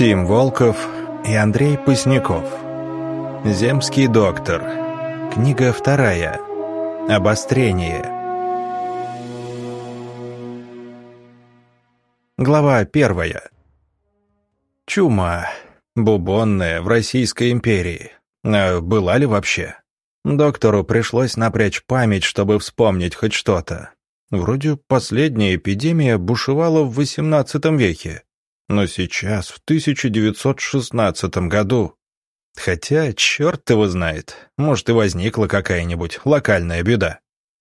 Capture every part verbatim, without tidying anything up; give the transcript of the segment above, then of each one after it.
Тим Волков и Андрей Поздняков. Земский доктор. Книга вторая. Обострение. Глава первая. Чума. Бубонная в Российской империи. А была ли вообще? Доктору пришлось напрячь память, чтобы вспомнить хоть что-то. Вроде последняя эпидемия бушевала в восемнадцатом веке. Но сейчас, в тысяча девятьсот шестнадцатом году. Хотя, черт его знает, может и возникла какая-нибудь локальная беда.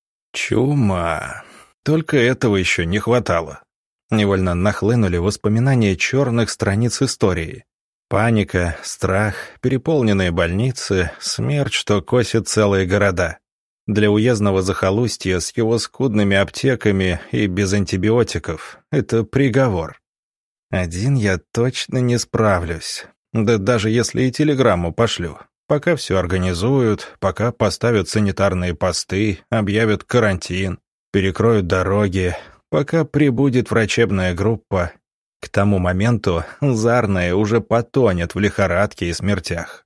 Чума. Только этого еще не хватало. Невольно нахлынули воспоминания черных страниц истории. Паника, страх, переполненные больницы, смерть, что косит целые города. Для уездного захолустья с его скудными аптеками и без антибиотиков – это приговор. Один я точно не справлюсь. Да даже если и телеграмму пошлю. Пока все организуют, пока поставят санитарные посты, объявят карантин, перекроют дороги, пока прибудет врачебная группа, к тому моменту Зарная уже потонет в лихорадке и смертях.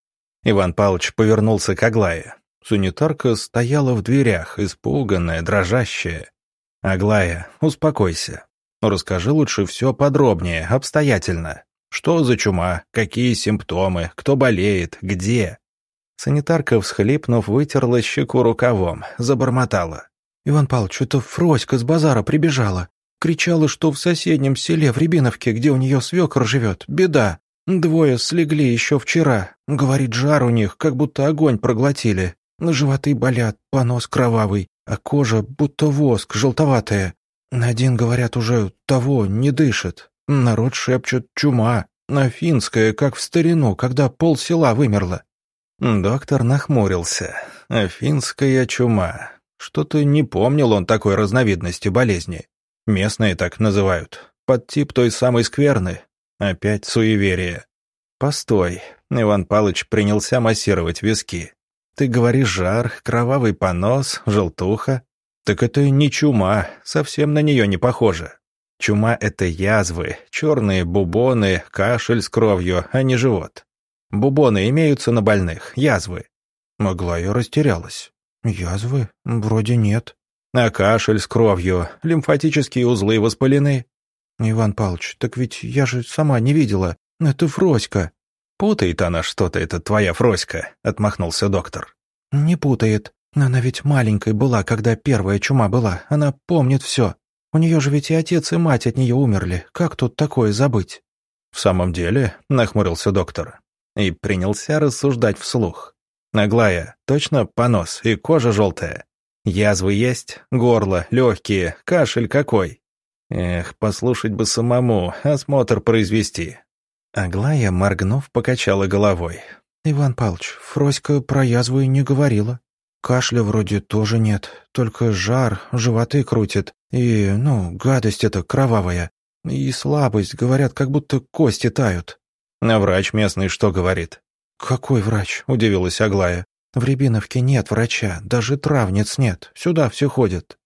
Иван Павлович повернулся к Аглае. Санитарка стояла в дверях, испуганная, дрожащая. «Аглая, успокойся. Расскажи лучше все подробнее, обстоятельно. Что за чума, какие симптомы, кто болеет, где?» Санитарка, всхлипнув, вытерла щеку рукавом, забормотала. «Иван Павлович, это Фроська с базара прибежала. Кричала, что в соседнем селе, в Рябиновке, где у нее свекор живет, беда. Двое слегли еще вчера. Говорит, жар у них, как будто огонь проглотили. Животы болят, понос кровавый, а кожа будто воск, желтоватая. Один, говорят, уже того не дышит. Народ шепчет чума, а финская, как в старину, когда полсела вымерло». Доктор нахмурился. Финская чума. Что-то не помнил он такой разновидности болезни. Местные так называют. Подтип той самой скверны. Опять суеверие. «Постой», — Иван Павлович принялся массировать виски. «Ты говоришь жар, кровавый понос, желтуха. Так это не чума, совсем на нее не похоже. Чума — это язвы, черные бубоны, кашель с кровью, а не живот. Бубоны имеются на больных, язвы». Аглая растерялась. «Язвы? Вроде нет». «А кашель с кровью, лимфатические узлы воспалены?» «Иван Павлович, так ведь я же сама не видела. Это Фроська». «Путает она что-то, это твоя Фроська», — отмахнулся доктор. «Не путает. Она ведь маленькой была, когда первая чума была. Она помнит все. У нее же ведь и отец, и мать от нее умерли. Как тут такое забыть?» «В самом деле», — нахмурился доктор. И принялся рассуждать вслух. «Аглая, точно понос и кожа желтая? Язвы есть, горло, легкие, кашель какой? Эх, послушать бы самому, осмотр произвести». Аглая, моргнув, покачала головой. «Иван Павлович, Фроська про язвы не говорила. Кашля вроде тоже нет, только жар, животы крутит, и, ну, гадость эта кровавая, и слабость, говорят, как будто кости тают». «А врач местный что говорит?» «Какой врач?» – удивилась Аглая. «В Рябиновке нет врача, даже травниц нет, сюда все ходят».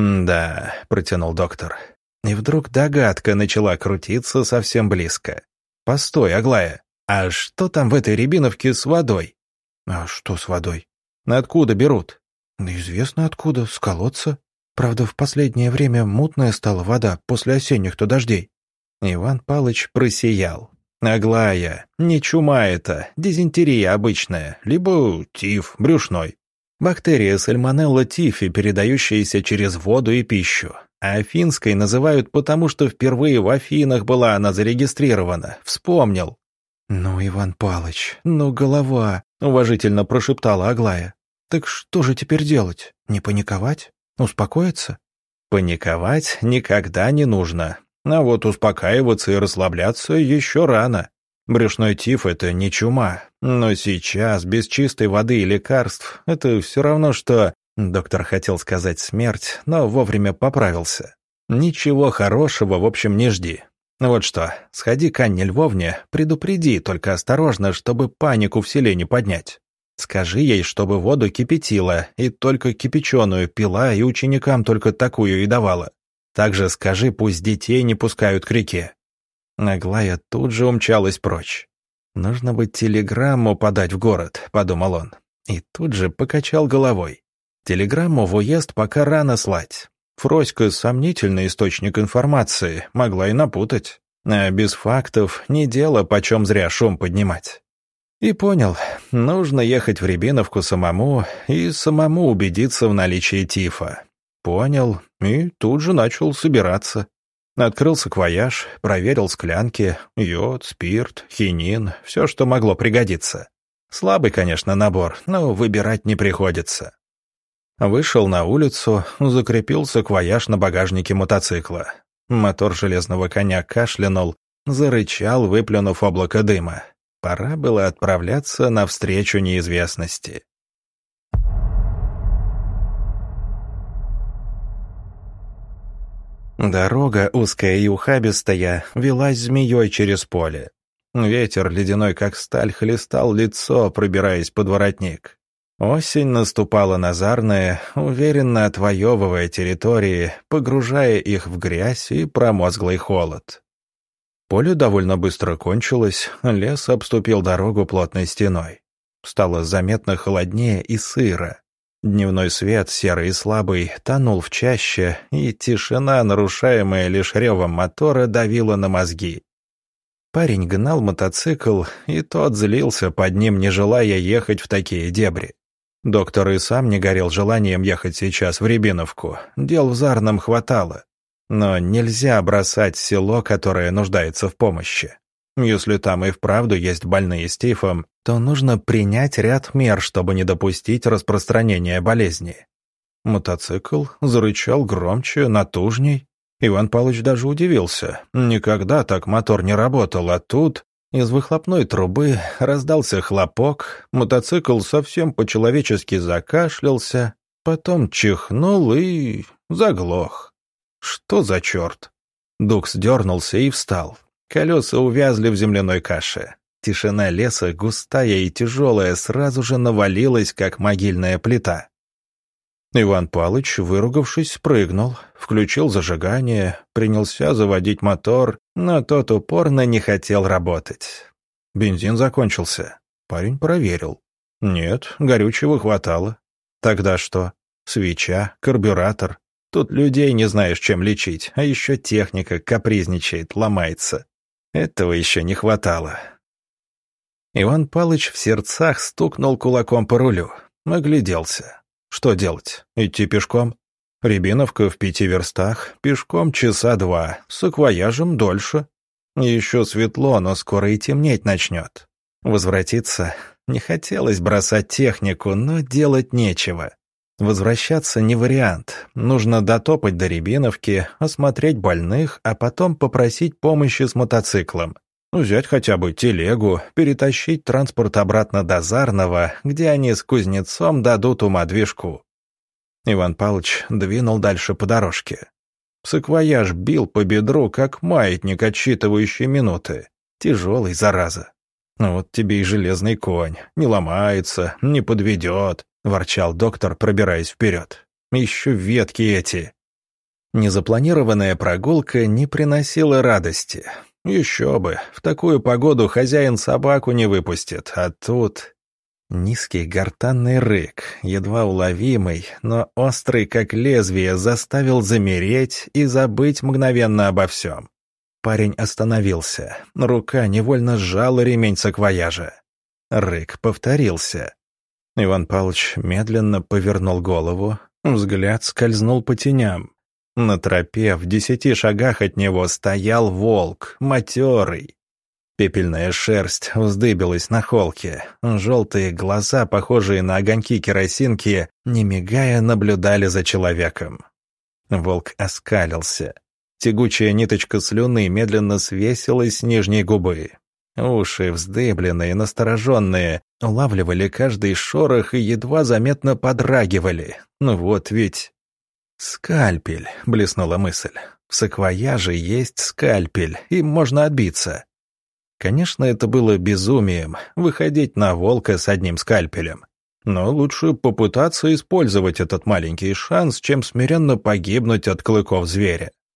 «Да», – протянул доктор. И вдруг догадка начала крутиться совсем близко. «Постой, Аглая, а что там в этой Рябиновке с водой?» «А что с водой?» «Откуда берут?» «Известно откуда, с колодца. Правда, в последнее время мутная стала вода после осенних-то дождей». Иван Павлович просиял. «Аглая, не чума это, дизентерия обычная, либо тиф брюшной. Бактерия сальмонелла тифи, передающаяся через воду и пищу. А финской называют потому, что впервые в Афинах была она зарегистрирована. Вспомнил». «Ну, Иван Павлович, ну голова», — уважительно прошептала Аглая. «Так что же теперь делать? Не паниковать? Успокоиться?» «Паниковать никогда не нужно. А вот успокаиваться и расслабляться еще рано. Брюшной тиф — это не чума. Но сейчас, без чистой воды и лекарств, это все равно, что...» Доктор хотел сказать смерть, но вовремя поправился. «Ничего хорошего, в общем, не жди. Вот что, сходи к Анне Львовне, предупреди, только осторожно, чтобы панику в селе не поднять. Скажи ей, чтобы воду кипятила, и только кипяченую пила, и ученикам только такую и давала. Также скажи, пусть детей не пускают к реке». Аглая тут же умчалась прочь. «Нужно бы телеграмму подать в город», — подумал он. И тут же покачал головой. Телеграмму в уезд пока рано слать. Фроська — сомнительный источник информации, могла и напутать. А без фактов не дело почем зря шум поднимать. И понял, нужно ехать в Рябиновку самому и самому убедиться в наличии тифа. Понял и тут же начал собираться. Открыл саквояж, проверил склянки, йод, спирт, хинин, все, что могло пригодиться. Слабый, конечно, набор, но выбирать не приходится. Вышел на улицу, закрепил саквояж на багажнике мотоцикла. Мотор железного коня кашлянул, зарычал, выплюнув облако дыма. Пора было отправляться навстречу неизвестности. Дорога, узкая и ухабистая, велась змеей через поле. Ветер, ледяной как сталь, хлестал лицо, пробираясь под воротник. Осень наступала назарная, уверенно отвоевывая территории, погружая их в грязь и промозглый холод. Поле довольно быстро кончилось, лес обступил дорогу плотной стеной. Стало заметно холоднее и сыро. Дневной свет, серый и слабый, тонул в чаще, и тишина, нарушаемая лишь ревом мотора, давила на мозги. Парень гнал мотоцикл, и тот злился под ним, не желая ехать в такие дебри. Доктор и сам не горел желанием ехать сейчас в Рябиновку, дел в Зарном хватало. Но нельзя бросать село, которое нуждается в помощи. Если там и вправду есть больные с тифом, то нужно принять ряд мер, чтобы не допустить распространения болезни. Мотоцикл зарычал громче, натужней. Иван Павлович даже удивился. Никогда так мотор не работал, а тут из выхлопной трубы раздался хлопок, мотоцикл совсем по-человечески закашлялся, потом чихнул и заглох. Что за черт? Дукс дернулся и встал. Колеса увязли в земляной каше. Тишина леса, густая и тяжелая, сразу же навалилась, как могильная плита. Иван Палыч, выругавшись, спрыгнул, включил зажигание, принялся заводить мотор, но тот упорно не хотел работать. Бензин закончился. Парень проверил. Нет, горючего хватало. Тогда что? Свеча, карбюратор. Тут людей не знаешь, чем лечить, а еще техника капризничает, ломается. Этого еще не хватало. Иван Палыч в сердцах стукнул кулаком по рулю. Огляделся. Что делать? Идти пешком? Рябиновка в пяти верстах, пешком часа два, с саквояжем дольше. Еще светло, но скоро и темнеть начнет. Возвратиться не хотелось бросать технику, но делать нечего. Возвращаться не вариант. Нужно дотопать до Рябиновки, осмотреть больных, а потом попросить помощи с мотоциклом. Взять хотя бы телегу, перетащить транспорт обратно до Зарного, где они с кузнецом дадут ума движку. Иван Павлович двинул дальше по дорожке. Саквояж бил по бедру, как маятник, отсчитывающий минуты. Тяжелый, зараза. Вот тебе и железный конь. Не ломается, не подведет. — ворчал доктор, пробираясь вперед. «Еще ветки эти». Незапланированная прогулка не приносила радости. Еще бы, в такую погоду хозяин собаку не выпустит, а тут... Низкий гортанный рык, едва уловимый, но острый как лезвие, заставил замереть и забыть мгновенно обо всем. Парень остановился, рука невольно сжала ремень саквояжа. Рык повторился. Иван Павлович медленно повернул голову, взгляд скользнул по теням. На тропе в десяти шагах от него стоял волк, матерый. Пепельная шерсть вздыбилась на холке, желтые глаза, похожие на огоньки керосинки, не мигая, наблюдали за человеком. Волк оскалился. Тягучая ниточка слюны медленно свесилась с нижней губы. Уши, вздыбленные, настороженные, улавливали каждый шорох и едва заметно подрагивали. Ну вот ведь... «Скальпель», — блеснула мысль. «В саквояже есть скальпель, им можно отбиться». Конечно, это было безумием — выходить на волка с одним скальпелем. Но лучше попытаться использовать этот маленький шанс, чем смиренно погибнуть от клыков зверя.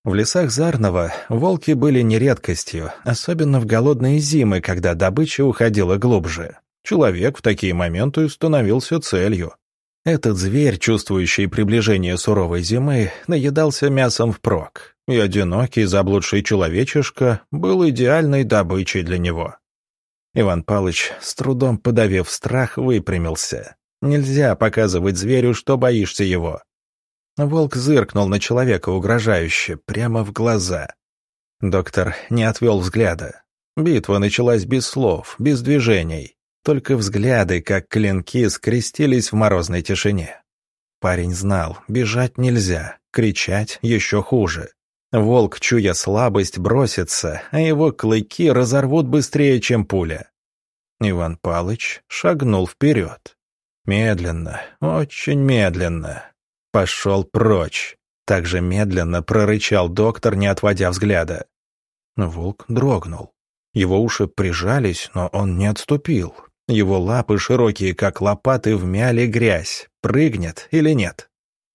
В лесах Зарнова волки были не редкостью, особенно в голодные зимы, когда добыча уходила глубже. Человек в такие моменты становился целью. Этот зверь, чувствующий приближение суровой зимы, наедался мясом впрок, и одинокий заблудший человечишка был идеальной добычей для него. Иван Павлович, с трудом подавив страх, выпрямился. Нельзя показывать зверю, что боишься его. Волк зыркнул на человека угрожающе, прямо в глаза. Доктор не отвел взгляда. Битва началась без слов, без движений. Только взгляды, как клинки, скрестились в морозной тишине. Парень знал, бежать нельзя, кричать еще хуже. Волк, чуя слабость, бросится, а его клыки разорвут быстрее, чем пуля. Иван Павлович шагнул вперед. Медленно, очень медленно. Пошел прочь. Так же медленно прорычал доктор, не отводя взгляда. Волк дрогнул. Его уши прижались, но он не отступил. Его лапы, широкие как лопаты, вмяли грязь. Прыгнет или нет?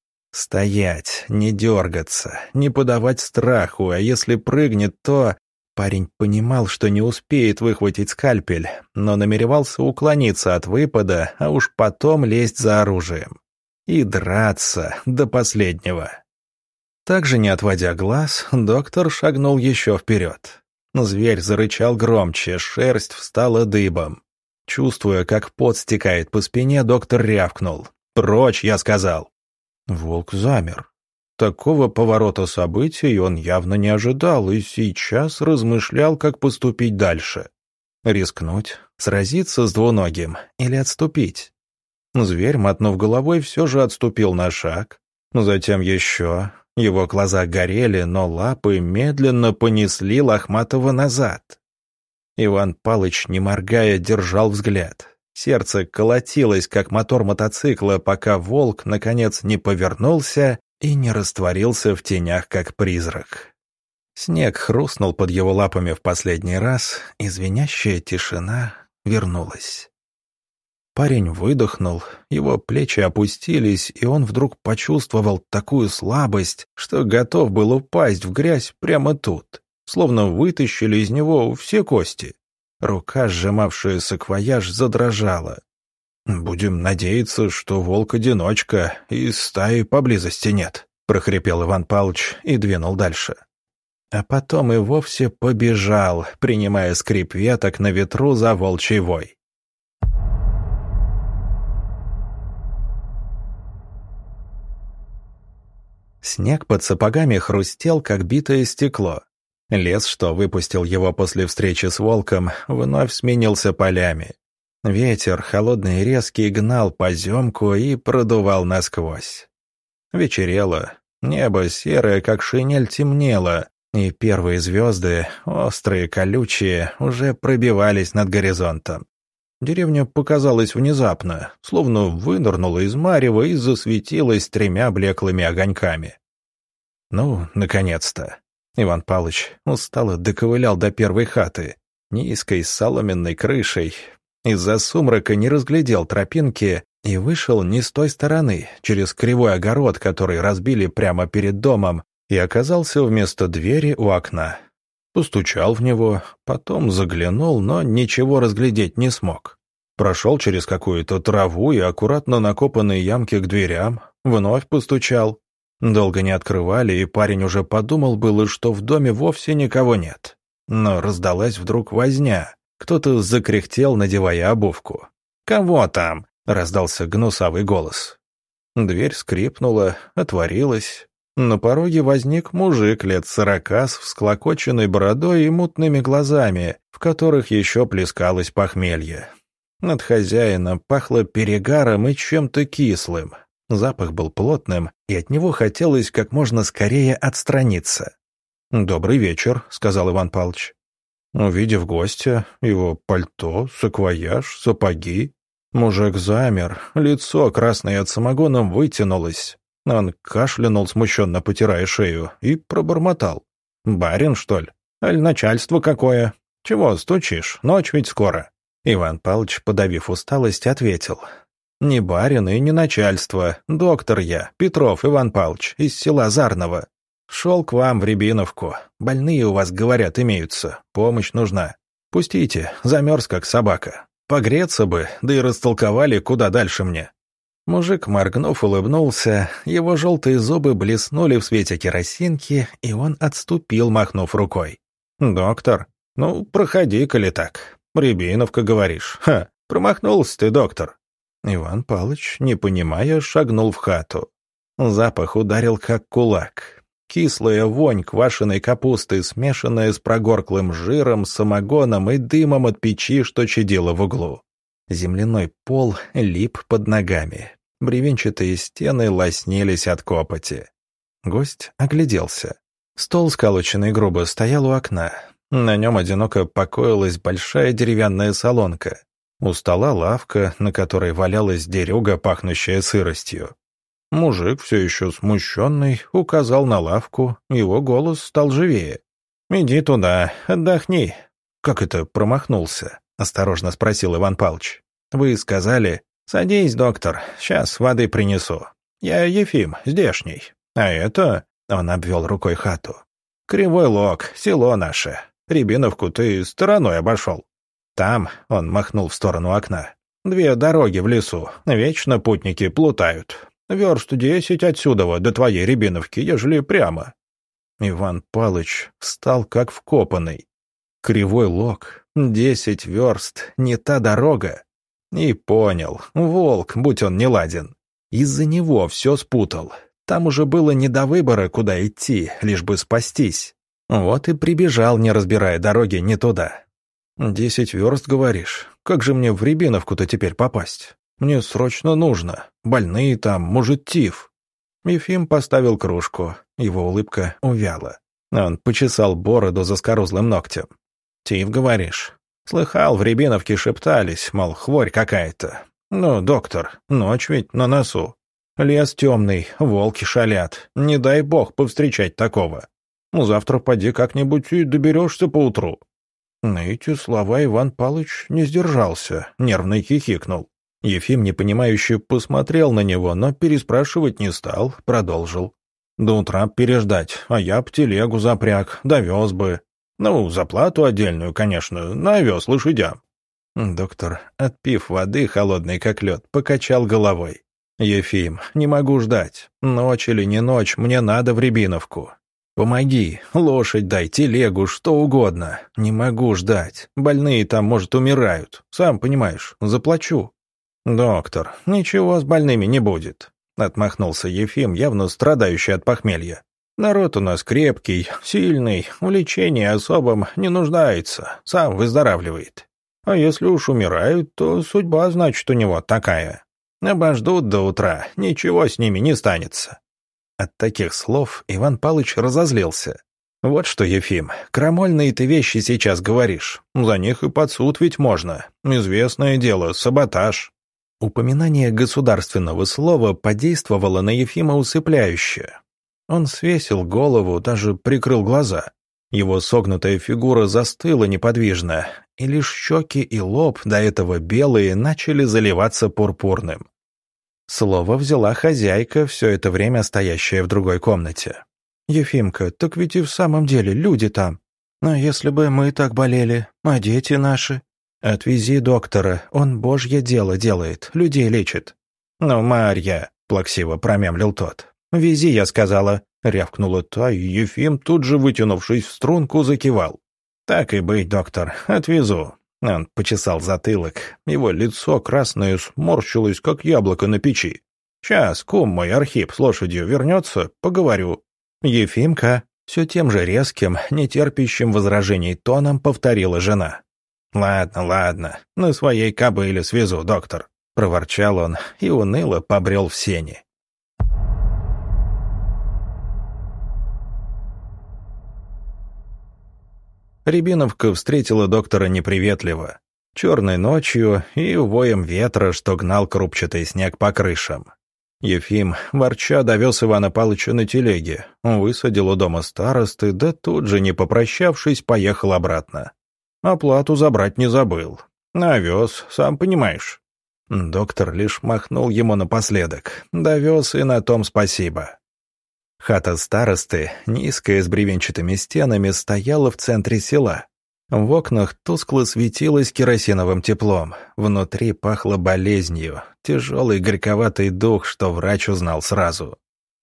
Стоять, не дергаться, не подавать страху, а если прыгнет, то... Парень понимал, что не успеет выхватить скальпель, но намеревался уклониться от выпада, а уж потом лезть за оружием. И драться до последнего. Также не отводя глаз, доктор шагнул еще вперед. Зверь зарычал громче, шерсть встала дыбом. Чувствуя, как пот стекает по спине, доктор рявкнул. «Прочь!» — я сказал. Волк замер. Такого поворота событий он явно не ожидал и сейчас размышлял, как поступить дальше. Рискнуть, сразиться с двуногим или отступить? Зверь, мотнув головой, все же отступил на шаг. Затем еще. Его глаза горели, но лапы медленно понесли Лохматого назад. Иван Палыч, не моргая, держал взгляд. Сердце колотилось, как мотор мотоцикла, пока волк, наконец, не повернулся и не растворился в тенях, как призрак. Снег хрустнул под его лапами в последний раз, и звенящая тишина вернулась. Парень выдохнул, его плечи опустились, и он вдруг почувствовал такую слабость, что готов был упасть в грязь прямо тут, словно вытащили из него все кости. Рука, сжимавшая саквояж, задрожала. «Будем надеяться, что волк-одиночка, и стаи поблизости нет», — прохрипел Иван Павлович и двинул дальше. А потом и вовсе побежал, принимая скрип веток на ветру за волчий вой. Снег под сапогами хрустел, как битое стекло. Лес, что выпустил его после встречи с волком, вновь сменился полями. Ветер, холодный и резкий, гнал поземку и продувал насквозь. Вечерело, небо серое, как шинель, темнело, и первые звезды, острые, колючие, уже пробивались над горизонтом. Деревня показалась внезапно, словно вынырнула из марева и засветилась тремя блеклыми огоньками. Ну, наконец-то. Иван Павлович устало доковылял до первой хаты, низкой, с соломенной крышей. Из-за сумрака не разглядел тропинки и вышел не с той стороны, через кривой огород, который разбили прямо перед домом, и оказался вместо двери у окна. Постучал в него, потом заглянул, но ничего разглядеть не смог. Прошел через какую-то траву и аккуратно накопанные ямки к дверям, вновь постучал. Долго не открывали, и парень уже подумал было, что в доме вовсе никого нет. Но раздалась вдруг возня. Кто-то закряхтел, надевая обувку. «Кого там?» — раздался гнусавый голос. Дверь скрипнула, отворилась. На пороге возник мужик лет сорока с всклокоченной бородой и мутными глазами, в которых еще плескалось похмелье. От хозяина пахло перегаром и чем-то кислым. Запах был плотным, и от него хотелось как можно скорее отстраниться. «Добрый вечер», — сказал Иван Павлович. Увидев гостя, его пальто, саквояж, сапоги, мужик замер, лицо, красное от самогона, вытянулось. Он кашлянул, смущенно потирая шею, и пробормотал. «Барин, что ли? Аль начальство какое? Чего стучишь? Ночь ведь скоро». Иван Павлович, подавив усталость, ответил. «Не барин и не начальство. Доктор я, Петров Иван Павлович, из села Зарново». Шел к вам в Рябиновку. Больные у вас, говорят, имеются. Помощь нужна. Пустите, замерз как собака. Погреться бы, да и растолковали, куда дальше мне». Мужик, моргнув, улыбнулся, его желтые зубы блеснули в свете керосинки, и он отступил, махнув рукой. «Доктор, ну, проходи-ка ли так. Рябиновка, говоришь. Ха, промахнулся ты, доктор». Иван Палыч, не понимая, шагнул в хату. Запах ударил как кулак. Кислая вонь квашеной капусты, смешанная с прогорклым жиром, самогоном и дымом от печи, что чадило в углу. Земляной пол лип под ногами. Бревенчатые стены лоснились от копоти. Гость огляделся. Стол, сколоченный грубо, стоял у окна. На нем одиноко покоилась большая деревянная солонка. У стола лавка, на которой валялась дерюга, пахнущая сыростью. Мужик, все еще смущенный, указал на лавку, его голос стал живее. «Иди туда, отдохни». «Как это промахнулся?» — осторожно спросил Иван Павлович. «Вы сказали...» «Садись, доктор, сейчас воды принесу. Я Ефим, здешний. А это...» — он обвел рукой хату. «Кривой Лог, село наше. Рябиновку ты стороной обошел. Там...» — он махнул в сторону окна. «Две дороги в лесу, вечно путники плутают. Верст десять отсюда до твоей Рябиновки, ежели прямо». Иван Палыч встал как вкопанный. Кривой Лог, десять верст, не та дорога. И понял, волк, будь он неладен. Из-за него все спутал. Там уже было не до выбора, куда идти, лишь бы спастись. Вот и прибежал, не разбирая дороги, не туда. «Десять верст, говоришь? Как же мне в Рябиновку-то теперь попасть? Мне срочно нужно. Больные там, может, тиф». Ефим поставил кружку, его улыбка увяла. Он почесал бороду заскорузлым ногтем. «Тиф, говоришь? Слыхал, в Рябиновке шептались, мол, хворь какая-то. Ну, доктор, ночь ведь на носу. Лес темный, волки шалят. Не дай бог повстречать такого. Ну, завтра поди как-нибудь и доберешься поутру». На эти слова Иван Палыч не сдержался, нервно хихикнул. Ефим, непонимающе, посмотрел на него, но переспрашивать не стал, продолжил. «До утра переждать, а я б телегу запряг, довез бы. Ну, за плату отдельную, конечно, навез лошадям». Доктор, отпив воды, холодной как лед, покачал головой. «Ефим, не могу ждать. Ночь или не ночь, мне надо в Рябиновку. Помоги, лошадь дай, телегу, что угодно. Не могу ждать. Больные там, может, умирают. Сам понимаешь, заплачу». «Доктор, ничего с больными не будет», — отмахнулся Ефим, явно страдающий от похмелья. «Народ у нас крепкий, сильный, в лечении особом не нуждается, сам выздоравливает. А если уж умирают, то судьба, значит, у него такая. Обождут до утра, ничего с ними не станется». От таких слов Иван Палыч разозлился. «Вот что, Ефим, крамольные ты вещи сейчас говоришь. За них и под суд ведь можно. Известное дело, саботаж». Упоминание государственного слова подействовало на Ефима усыпляюще. Он свесил голову, даже прикрыл глаза. Его согнутая фигура застыла неподвижно, и лишь щеки и лоб, до этого белые, начали заливаться пурпурным. Слово взяла хозяйка, все это время стоящая в другой комнате. «Ефимка, так ведь и в самом деле люди там. А если бы мы так болели, а дети наши?» «Отвези доктора, он божье дело делает, людей лечит». «Ну, Марья», — плаксиво промямлил тот. «Вези, я сказала», — рявкнула та, и Ефим, тут же вытянувшись в струнку, закивал. «Так и быть, доктор, отвезу». Он почесал затылок, его лицо красное сморщилось, как яблоко на печи. «Сейчас кум мой Архип с лошадью вернется, поговорю». «Ефимка», — все тем же резким, нетерпящим возражений тоном повторила жена. «Ладно, ладно, на своей кобыле свезу, доктор», — проворчал он и уныло побрел в сени. Рябиновка встретила доктора неприветливо, черной ночью и воем ветра, что гнал крупчатый снег по крышам. Ефим, ворча, довез Ивана Павловича на телеге, высадил у дома старосты, да тут же, не попрощавшись, поехал обратно. Оплату забрать не забыл. Навез, сам понимаешь. Доктор лишь махнул ему напоследок. Довез, и на том спасибо. Хата старосты, низкая с бревенчатыми стенами, стояла в центре села. В окнах тускло светилось керосиновым теплом. Внутри пахло болезнью, тяжелый горьковатый дух, что врач узнал сразу.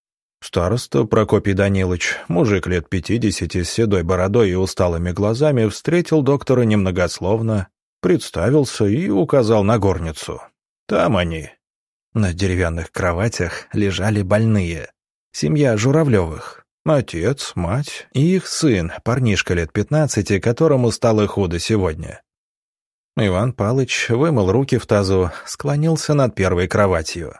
Староста Прокопий Данилович, мужик лет пятидесяти с седой бородой и усталыми глазами, встретил доктора немногословно, представился и указал на горницу. Там они. На деревянных кроватях лежали больные. Семья Журавлевых. Отец, мать и их сын, парнишка лет пятнадцати, которому стало худо сегодня. Иван Палыч вымыл руки в тазу, склонился над первой кроватью.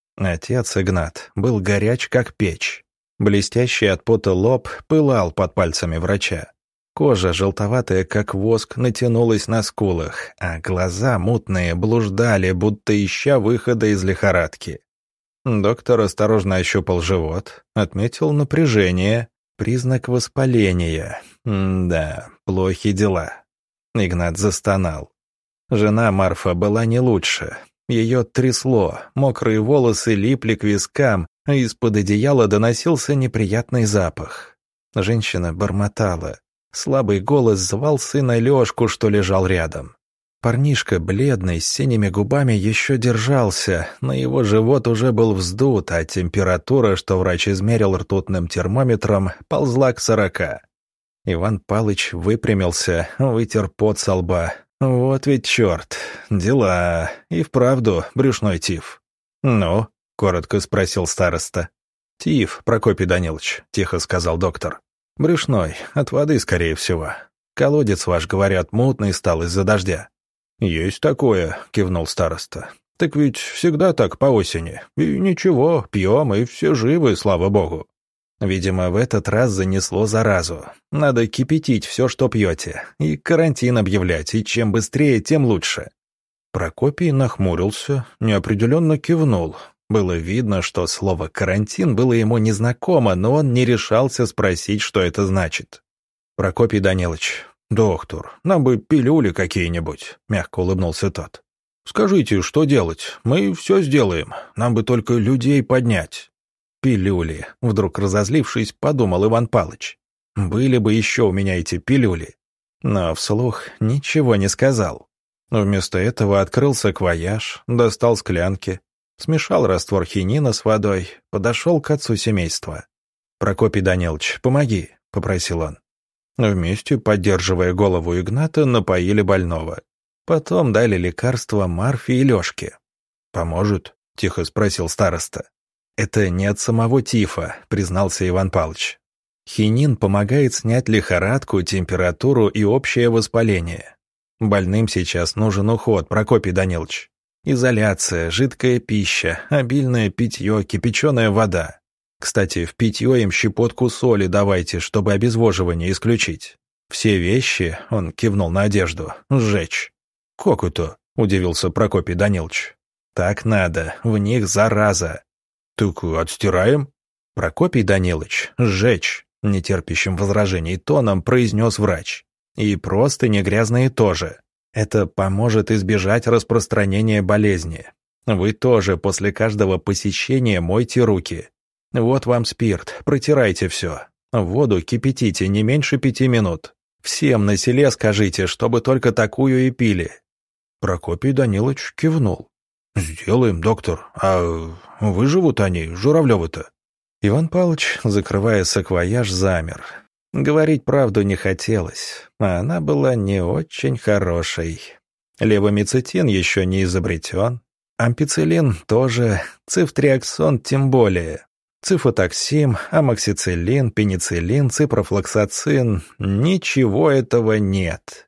Отец Игнат был горяч, как печь. Блестящий от пота лоб пылал под пальцами врача. Кожа, желтоватая, как воск, натянулась на скулах, а глаза мутные блуждали, будто ища выхода из лихорадки. Доктор осторожно ощупал живот, отметил напряжение, признак воспаления. М-да, плохи дела. Игнат застонал. Жена Марфа была не лучше. Ее трясло, мокрые волосы липли к вискам, а из-под одеяла доносился неприятный запах. Женщина бормотала. Слабый голос звал сына Лешку, что лежал рядом. Парнишка, бледный, с синими губами, еще держался, но его живот уже был вздут, а температура, что врач измерил ртутным термометром, ползла к сорока. Иван Палыч выпрямился, вытер пот со лба. Вот ведь черт, дела, и вправду брюшной тиф. «Ну?» — коротко спросил староста. «Тиф, Прокопий Данилович», — тихо сказал доктор. «Брюшной, от воды, скорее всего. Колодец ваш, говорят, мутный стал из-за дождя». «Есть такое», — кивнул староста. «Так ведь всегда так по осени. И ничего, пьем, и все живы, слава богу». Видимо, в этот раз занесло заразу. Надо кипятить все, что пьете, и карантин объявлять, и чем быстрее, тем лучше. Прокопий нахмурился, неопределенно кивнул. Было видно, что слово «карантин» было ему незнакомо, но он не решался спросить, что это значит. «Прокопий Данилович, доктор, нам бы пилюли какие-нибудь», — мягко улыбнулся тот. «Скажите, что делать? Мы все сделаем, нам бы только людей поднять». «Пилюли», — вдруг разозлившись, подумал Иван Палыч. «Были бы еще у меня эти пилюли». Но вслух ничего не сказал. Вместо этого открыл саквояж, достал склянки, смешал раствор хинина с водой, подошел к отцу семейства. «Прокопий Данилович, помоги», — попросил он. Вместе, поддерживая голову Игната, напоили больного. Потом дали лекарства Марфе и Лешке. «Поможет?» — тихо спросил староста. «Это не от самого тифа», — признался Иван Павлович. «Хинин помогает снять лихорадку, температуру и общее воспаление. Больным сейчас нужен уход, Прокопий Данилович. Изоляция, жидкая пища, обильное питье, кипяченая вода. Кстати, в питье им щепотку соли давайте, чтобы обезвоживание исключить. Все вещи, — он кивнул на одежду, — сжечь». «Как это?» — удивился Прокопий Данилович. «Так надо, в них зараза». «Так отстираем?» «Прокопий Данилович, сжечь», — нетерпящим возражений тоном произнес врач. «И просто не грязные тоже. Это поможет избежать распространения болезни. Вы тоже после каждого посещения мойте руки. Вот вам спирт, протирайте все. Воду кипятите не меньше пяти минут. Всем на селе скажите, чтобы только такую и пили». Прокопий Данилович кивнул. «Сделаем, доктор. А выживут они, Журавлевы-то?» Иван Павлович, закрывая саквояж, замер. Говорить правду не хотелось, а она была не очень хорошей. Левомицетин еще не изобретен, ампицилин тоже, цифтриаксон тем более. Цифотоксим, амоксициллин, пенициллин, ципрофлоксацин — ничего этого нет.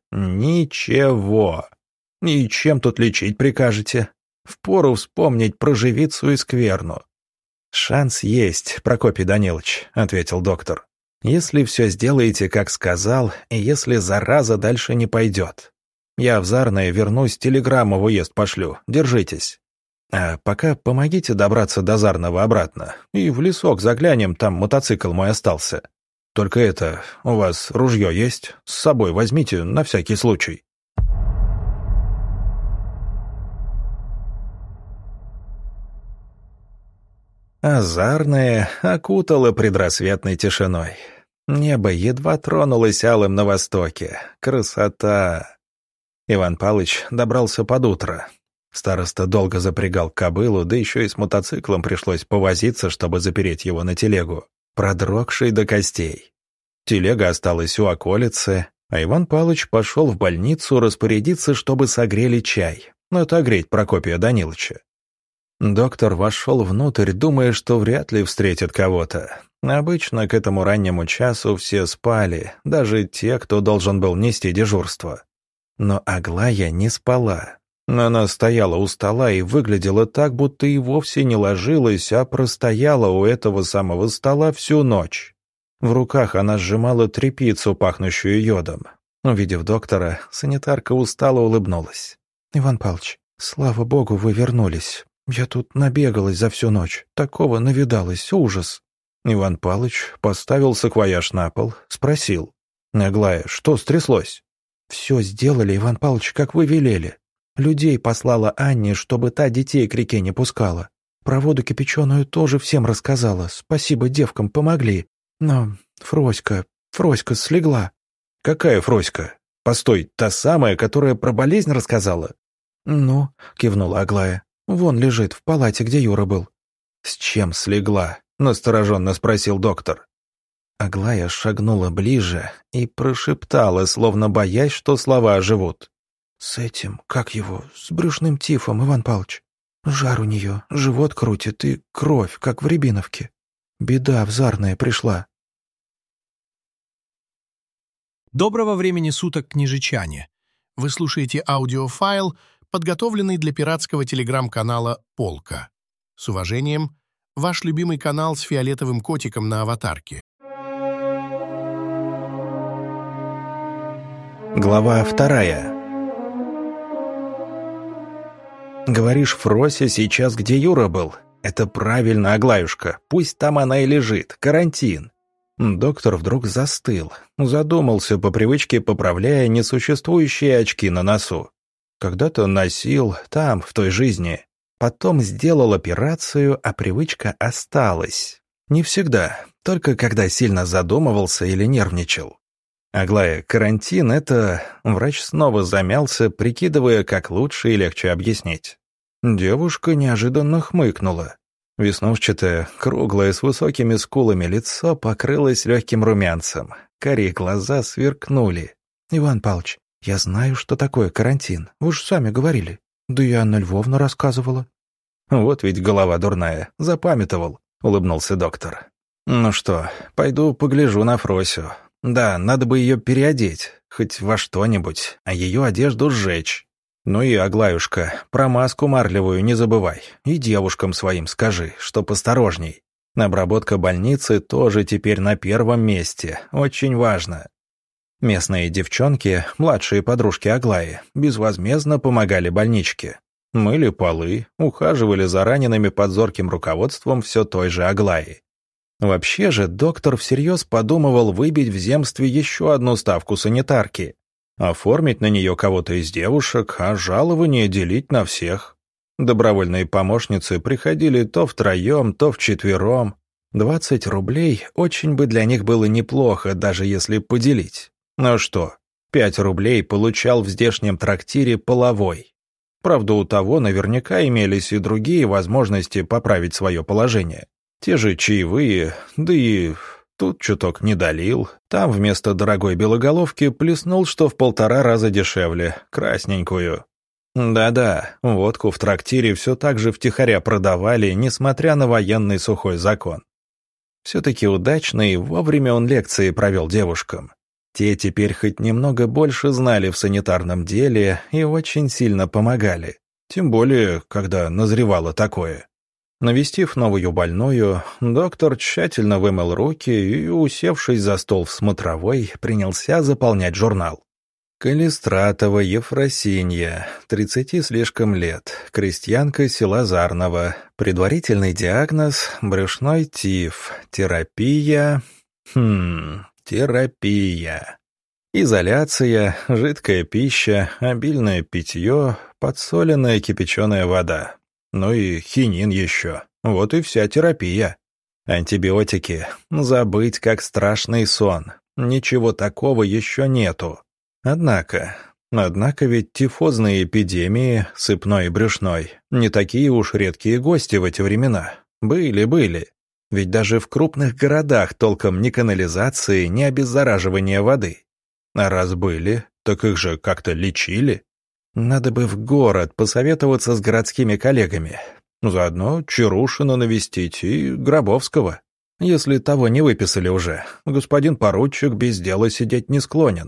Ничего. И чем тут лечить прикажете? Впору вспомнить про живицу и скверну. «Шанс есть, Прокопий Данилович», — ответил доктор. «Если все сделаете, как сказал, и если зараза дальше не пойдет. Я в Зарное вернусь, телеграмму в уезд пошлю. Держитесь. А пока помогите добраться до Зарного обратно. И в лесок заглянем, там мотоцикл мой остался. Только это, у вас ружье есть? С собой возьмите, на всякий случай». а Зарное окутало предрассветной тишиной. Небо едва тронулось алым на востоке. Красота! Иван Палыч добрался под утро. Староста долго запрягал кобылу, да еще и с мотоциклом пришлось повозиться, чтобы запереть его на телегу, продрогший до костей. Телега осталась у околицы, а Иван Палыч пошел в больницу распорядиться, чтобы согрели чай, ну, отогреть Прокопия Данилыча. Доктор вошел внутрь, думая, что вряд ли встретит кого-то. Обычно к этому раннему часу все спали, даже те, кто должен был нести дежурство. Но Аглая не спала. Она стояла у стола и выглядела так, будто и вовсе не ложилась, а простояла у этого самого стола всю ночь. В руках она сжимала тряпицу, пахнущую йодом. Увидев доктора, санитарка устало улыбнулась. «Иван Павлович, слава богу, вы вернулись. Я тут набегалась за всю ночь. Такого навидалась, ужас». Иван Павлович поставил саквояж на пол, спросил. «Аглая, что стряслось?» «Все сделали, Иван Павлович, как вы велели. Людей послала Анне, чтобы та детей к реке не пускала. Про воду кипяченую тоже всем рассказала. Спасибо, девкам помогли. Но Фроська, Фроська слегла». «Какая Фроська? Постой, та самая, которая про болезнь рассказала?» «Ну», — кивнула Аглая, — «вон лежит, в палате, где Юра был». «С чем слегла?» — настороженно спросил доктор. Аглая шагнула ближе и прошептала, словно боясь, что слова оживут. «С этим, как его, с брюшным тифом, Иван Павлович. Жар у нее, живот крутит и кровь, как в Рябиновке. Беда в Зарное пришла». Доброго времени суток, княжичане! Вы слушаете аудиофайл, подготовленный для пиратского телеграм-канала «Полка». С уважением, ваш любимый канал с фиолетовым котиком на аватарке. Глава вторая. «Говоришь, Фрося сейчас где Юра был? Это правильно, Аглаюшка. Пусть там она и лежит. Карантин». Доктор вдруг застыл, задумался по привычке, поправляя несуществующие очки на носу. Когда-то носил там, в той жизни. Потом сделал операцию, а привычка осталась. Не всегда, только когда сильно задумывался или нервничал. «Аглая, карантин — это...» Врач снова замялся, прикидывая, как лучше и легче объяснить. Девушка неожиданно хмыкнула. Веснушчатое, круглое, с высокими скулами лицо покрылось легким румянцем. Карие глаза сверкнули. «Иван Павлович, я знаю, что такое карантин. Вы же сами говорили. Да и Анна Львовна рассказывала». «Вот ведь голова дурная. Запамятовал», — улыбнулся доктор. «Ну что, пойду погляжу на Фросю. Да, надо бы ее переодеть, хоть во что-нибудь, а ее одежду сжечь. Ну и, Аглаюшка, про маску марлевую не забывай. И девушкам своим скажи, что посторожней. Обработка больницы тоже теперь на первом месте. Очень важно». Местные девчонки, младшие подружки Аглаи, безвозмездно помогали больничке. Мыли полы, ухаживали за ранеными под зорким руководством все той же Аглаи. Вообще же доктор всерьез подумывал выбить в земстве еще одну ставку санитарки. Оформить на нее кого-то из девушек, а жалование делить на всех. Добровольные помощницы приходили то втроем, то вчетвером. Двадцать рублей очень бы для них было неплохо, даже если поделить. Ну что, пять рублей получал в здешнем трактире половой. Правда, у того наверняка имелись и другие возможности поправить свое положение. Те же чаевые, да и... Тут чуток не долил, там вместо дорогой белоголовки плеснул, что в полтора раза дешевле, красненькую. Да-да, водку в трактире все так же втихаря продавали, несмотря на военный сухой закон. Все-таки удачно и вовремя он лекции провел девушкам. Те теперь хоть немного больше знали в санитарном деле и очень сильно помогали. Тем более, когда назревало такое. Навестив новую больную, доктор тщательно вымыл руки и, усевшись за стол в смотровой, принялся заполнять журнал. Калистратова Ефросинья, тридцати слишком лет, крестьянка села Зарного, предварительный диагноз – брюшной тиф, терапия… Хм… терапия. Изоляция, жидкая пища, обильное питье, подсоленная кипяченая вода. Ну и хинин еще. Вот и вся терапия. Антибиотики. Забыть, как страшный сон. Ничего такого еще нету. Однако... Однако ведь тифозные эпидемии, сыпной и брюшной, не такие уж редкие гости в эти времена. Были-были. Ведь даже в крупных городах толком ни канализации, ни обеззараживания воды. А раз были, так их же как-то лечили. Надо бы в город посоветоваться с городскими коллегами. Заодно Чарушина навестить и Гробовского. Если того не выписали уже, господин поручик без дела сидеть не склонен.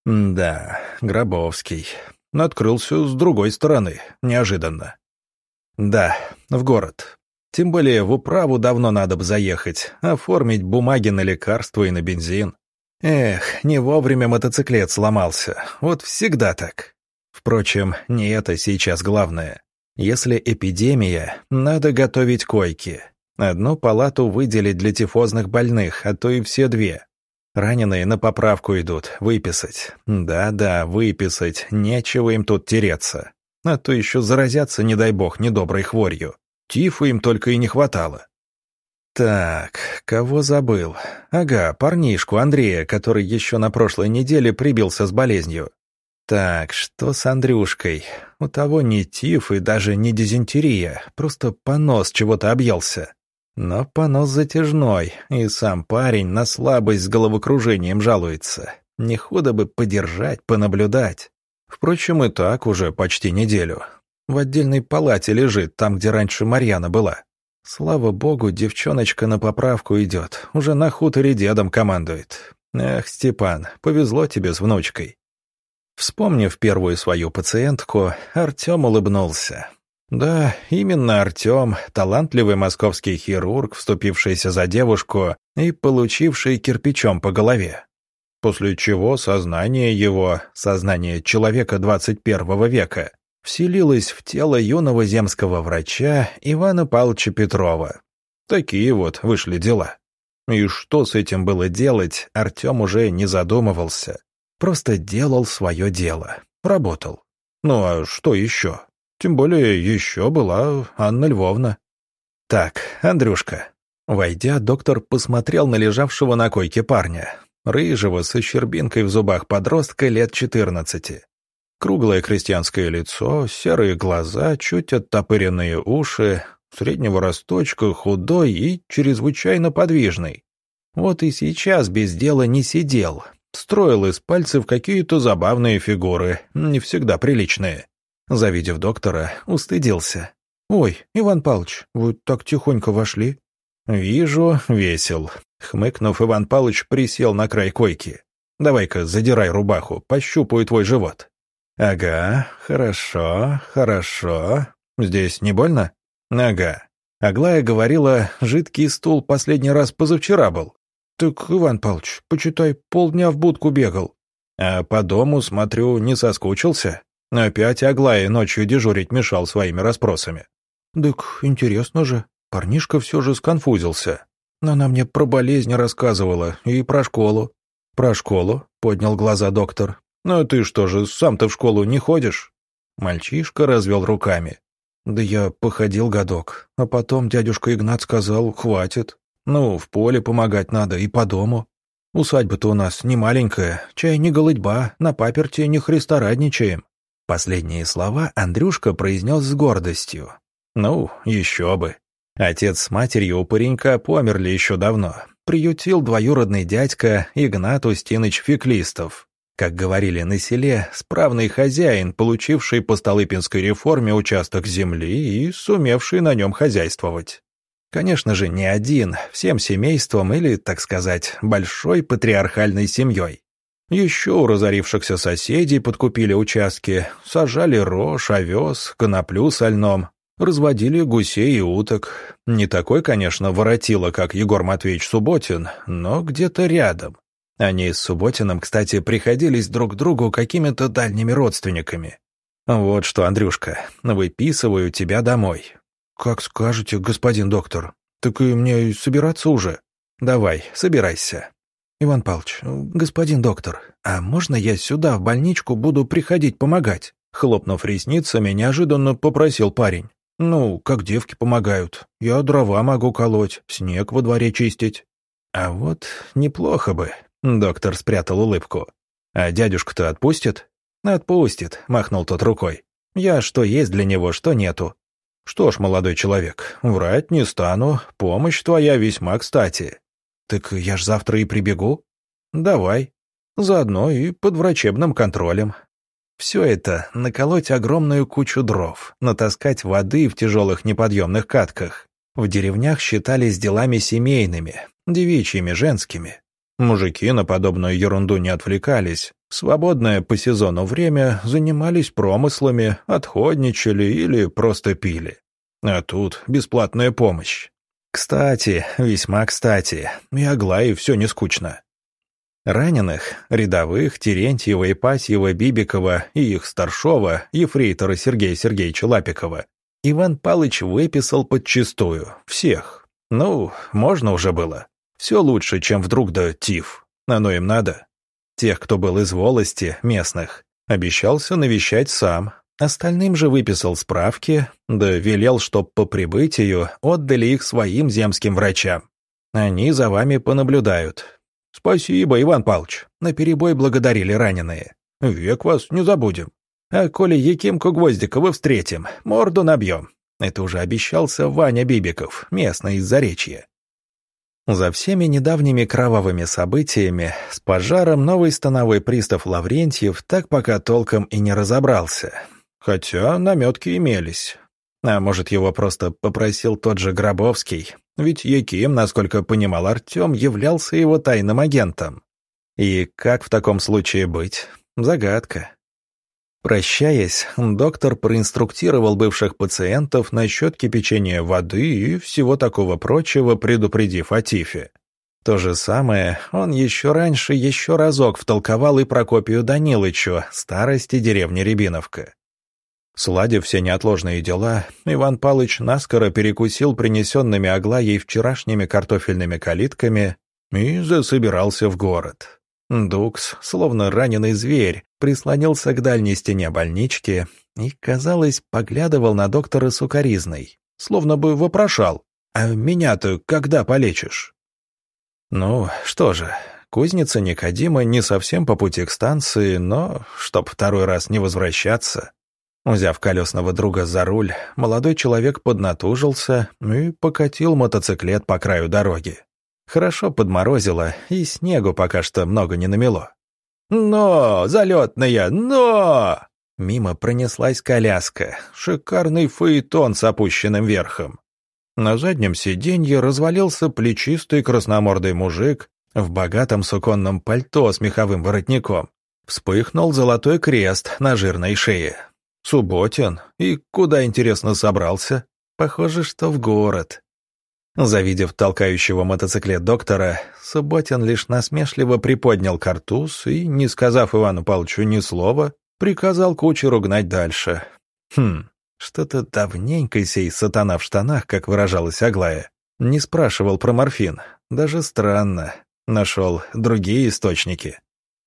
Да, Гробовский. Открылся с другой стороны, неожиданно. Да, в город. Тем более в управу давно надо бы заехать, оформить бумаги на лекарства и на бензин. Эх, не вовремя мотоциклет сломался. Вот всегда так. Впрочем, не это сейчас главное. Если эпидемия, надо готовить койки. Одну палату выделить для тифозных больных, а то и все две. Раненые на поправку идут, выписать. Да-да, выписать, нечего им тут тереться. А то еще заразятся, не дай бог, недоброй хворью. Тифа им только и не хватало. Так, кого забыл? Ага, парнишку Андрея, который еще на прошлой неделе прибился с болезнью. Так, что с Андрюшкой? У того не тиф и даже не дизентерия, просто понос чего-то объелся. Но понос затяжной, и сам парень на слабость с головокружением жалуется. Не худо бы подержать, понаблюдать. Впрочем, и так уже почти неделю. В отдельной палате лежит, там, где раньше Марьяна была. Слава богу, девчоночка на поправку идет, уже на хуторе дедом командует. Эх, Степан, повезло тебе с внучкой. Вспомнив первую свою пациентку, Артем улыбнулся. Да, именно Артем, талантливый московский хирург, вступившийся за девушку и получивший кирпичом по голове. После чего сознание его, сознание человека двадцать первого века, вселилось в тело юного земского врача Ивана Павловича Петрова. Такие вот вышли дела. И что с этим было делать, Артем уже не задумывался. Просто делал свое дело, работал. Ну а что еще? Тем более еще была Анна Львовна. Так, Андрюшка. Войдя, доктор посмотрел на лежавшего на койке парня, рыжего, со щербинкой в зубах подростка лет четырнадцати. Круглое крестьянское лицо, серые глаза, чуть оттопыренные уши, среднего росточка, худой и чрезвычайно подвижный. Вот и сейчас без дела не сидел, строил из пальцев какие-то забавные фигуры, не всегда приличные. Завидев доктора, устыдился. «Ой, Иван Павлович, вы так тихонько вошли?» «Вижу, весел». Хмыкнув, Иван Павлович присел на край койки. «Давай-ка задирай рубаху, пощупаю твой живот». «Ага, хорошо, хорошо. Здесь не больно?» «Ага». Аглая говорила, жидкий стул последний раз позавчера был. «Так, Иван Павлович, почитай, полдня в будку бегал». «А по дому, смотрю, не соскучился?» Опять Аглая ночью дежурить мешал своими расспросами. «Так интересно же. Парнишка все же сконфузился. Она мне про болезнь рассказывала и про школу». «Про школу?» — поднял глаза доктор. «Ну ты что же, сам-то в школу не ходишь?» Мальчишка развел руками. «Да я походил годок, а потом дядюшка Игнат сказал, хватит. Ну, в поле помогать надо и по дому. Усадьба-то у нас не маленькая, чай не голытьба, на паперти не христорадничаем». Последние слова Андрюшка произнес с гордостью. Ну, еще бы. Отец с матерью у паренька померли еще давно. Приютил двоюродный дядька Игнат Устиныч Феклистов. Как говорили на селе, справный хозяин, получивший по Столыпинской реформе участок земли и сумевший на нем хозяйствовать. Конечно же, не один, всем семейством или, так сказать, большой патриархальной семьей. Еще у разорившихся соседей подкупили участки, сажали рожь, овес, коноплю со льном, разводили гусей и уток. Не такой, конечно, воротило, как Егор Матвеевич Субботин, но где-то рядом. Они с Субботиным, кстати, приходились друг другу какими-то дальними родственниками. Вот что, Андрюшка, выписываю тебя домой. Как скажете, господин доктор. Так и мне собираться уже? Давай, собирайся. Иван Павлович, господин доктор, а можно я сюда, в больничку, буду приходить помогать? Хлопнув ресницами, неожиданно попросил парень. Ну, как девки помогают. Я дрова могу колоть, снег во дворе чистить. А вот неплохо бы. Доктор спрятал улыбку. А дядюшка-то отпустит? Отпустит, махнул тот рукой. Я что есть для него, что нету. Что ж, молодой человек, врать не стану, помощь твоя весьма кстати. Так я ж завтра и прибегу. Давай. Заодно и под врачебным контролем. Все это — наколоть огромную кучу дров, натаскать воды в тяжелых неподъемных катках. В деревнях считались делами семейными, девичьими, женскими. Мужики на подобную ерунду не отвлекались. В свободное по сезону время занимались промыслами, отходничали или просто пили. А тут бесплатная помощь. Кстати, весьма кстати, и Аглае все не скучно. Раненых, рядовых, Терентьева, Ипатьева, Бибикова и их старшова, ефрейтора Сергея Сергеевича Лапикова, Иван Палыч выписал подчистую, всех. Ну, можно уже было. Все лучше, чем вдруг да тиф. Оно им надо. Тех, кто был из волости, местных, обещался навещать сам. Остальным же выписал справки, да велел, чтоб по прибытию отдали их своим земским врачам. Они за вами понаблюдают. «Спасибо, Иван Павлович», — наперебой благодарили раненые. «Век вас не забудем. А коли Якимку Гвоздикова встретим, морду набьем». Это уже обещался Ваня Бибиков, местный из Заречья. За всеми недавними кровавыми событиями с пожаром новый становой пристав Лаврентьев так пока толком и не разобрался. Хотя наметки имелись. А может, его просто попросил тот же Гробовский, ведь Яким, насколько понимал Артем, являлся его тайным агентом. И как в таком случае быть? Загадка. Прощаясь, доктор проинструктировал бывших пациентов насчет кипячения воды и всего такого прочего, предупредив о тифе. То же самое он еще раньше еще разок втолковал и Прокопию Данилычу, старости деревни Рябиновка. Сладив все неотложные дела, Иван Палыч наскоро перекусил принесенными Аглаей вчерашними картофельными калитками и засобирался в город. Дукс, словно раненый зверь, прислонился к дальней стене больнички и, казалось, поглядывал на доктора сукоризной, словно бы вопрошал: «А меня-то когда полечишь?» Ну, что же, кузница Никодима не совсем по пути к станции, но, чтоб второй раз не возвращаться... Взяв колесного друга за руль, молодой человек поднатужился и покатил мотоциклет по краю дороги. Хорошо подморозило, и снегу пока что много не намело. «Но! Залетная! Но!» Мимо пронеслась коляска, шикарный фаэтон с опущенным верхом. На заднем сиденье развалился плечистый красномордый мужик в богатом суконном пальто с меховым воротником. Вспыхнул золотой крест на жирной шее. Субботин. И куда, интересно, собрался? Похоже, что в город. Завидев толкающего мотоциклет доктора, Субботин лишь насмешливо приподнял картуз и, не сказав Ивану Павловичу ни слова, приказал кучеру гнать дальше. Хм, что-то давненько сей сатана в штанах, как выражалась Аглая, не спрашивал про морфин. Даже странно. Нашел другие источники.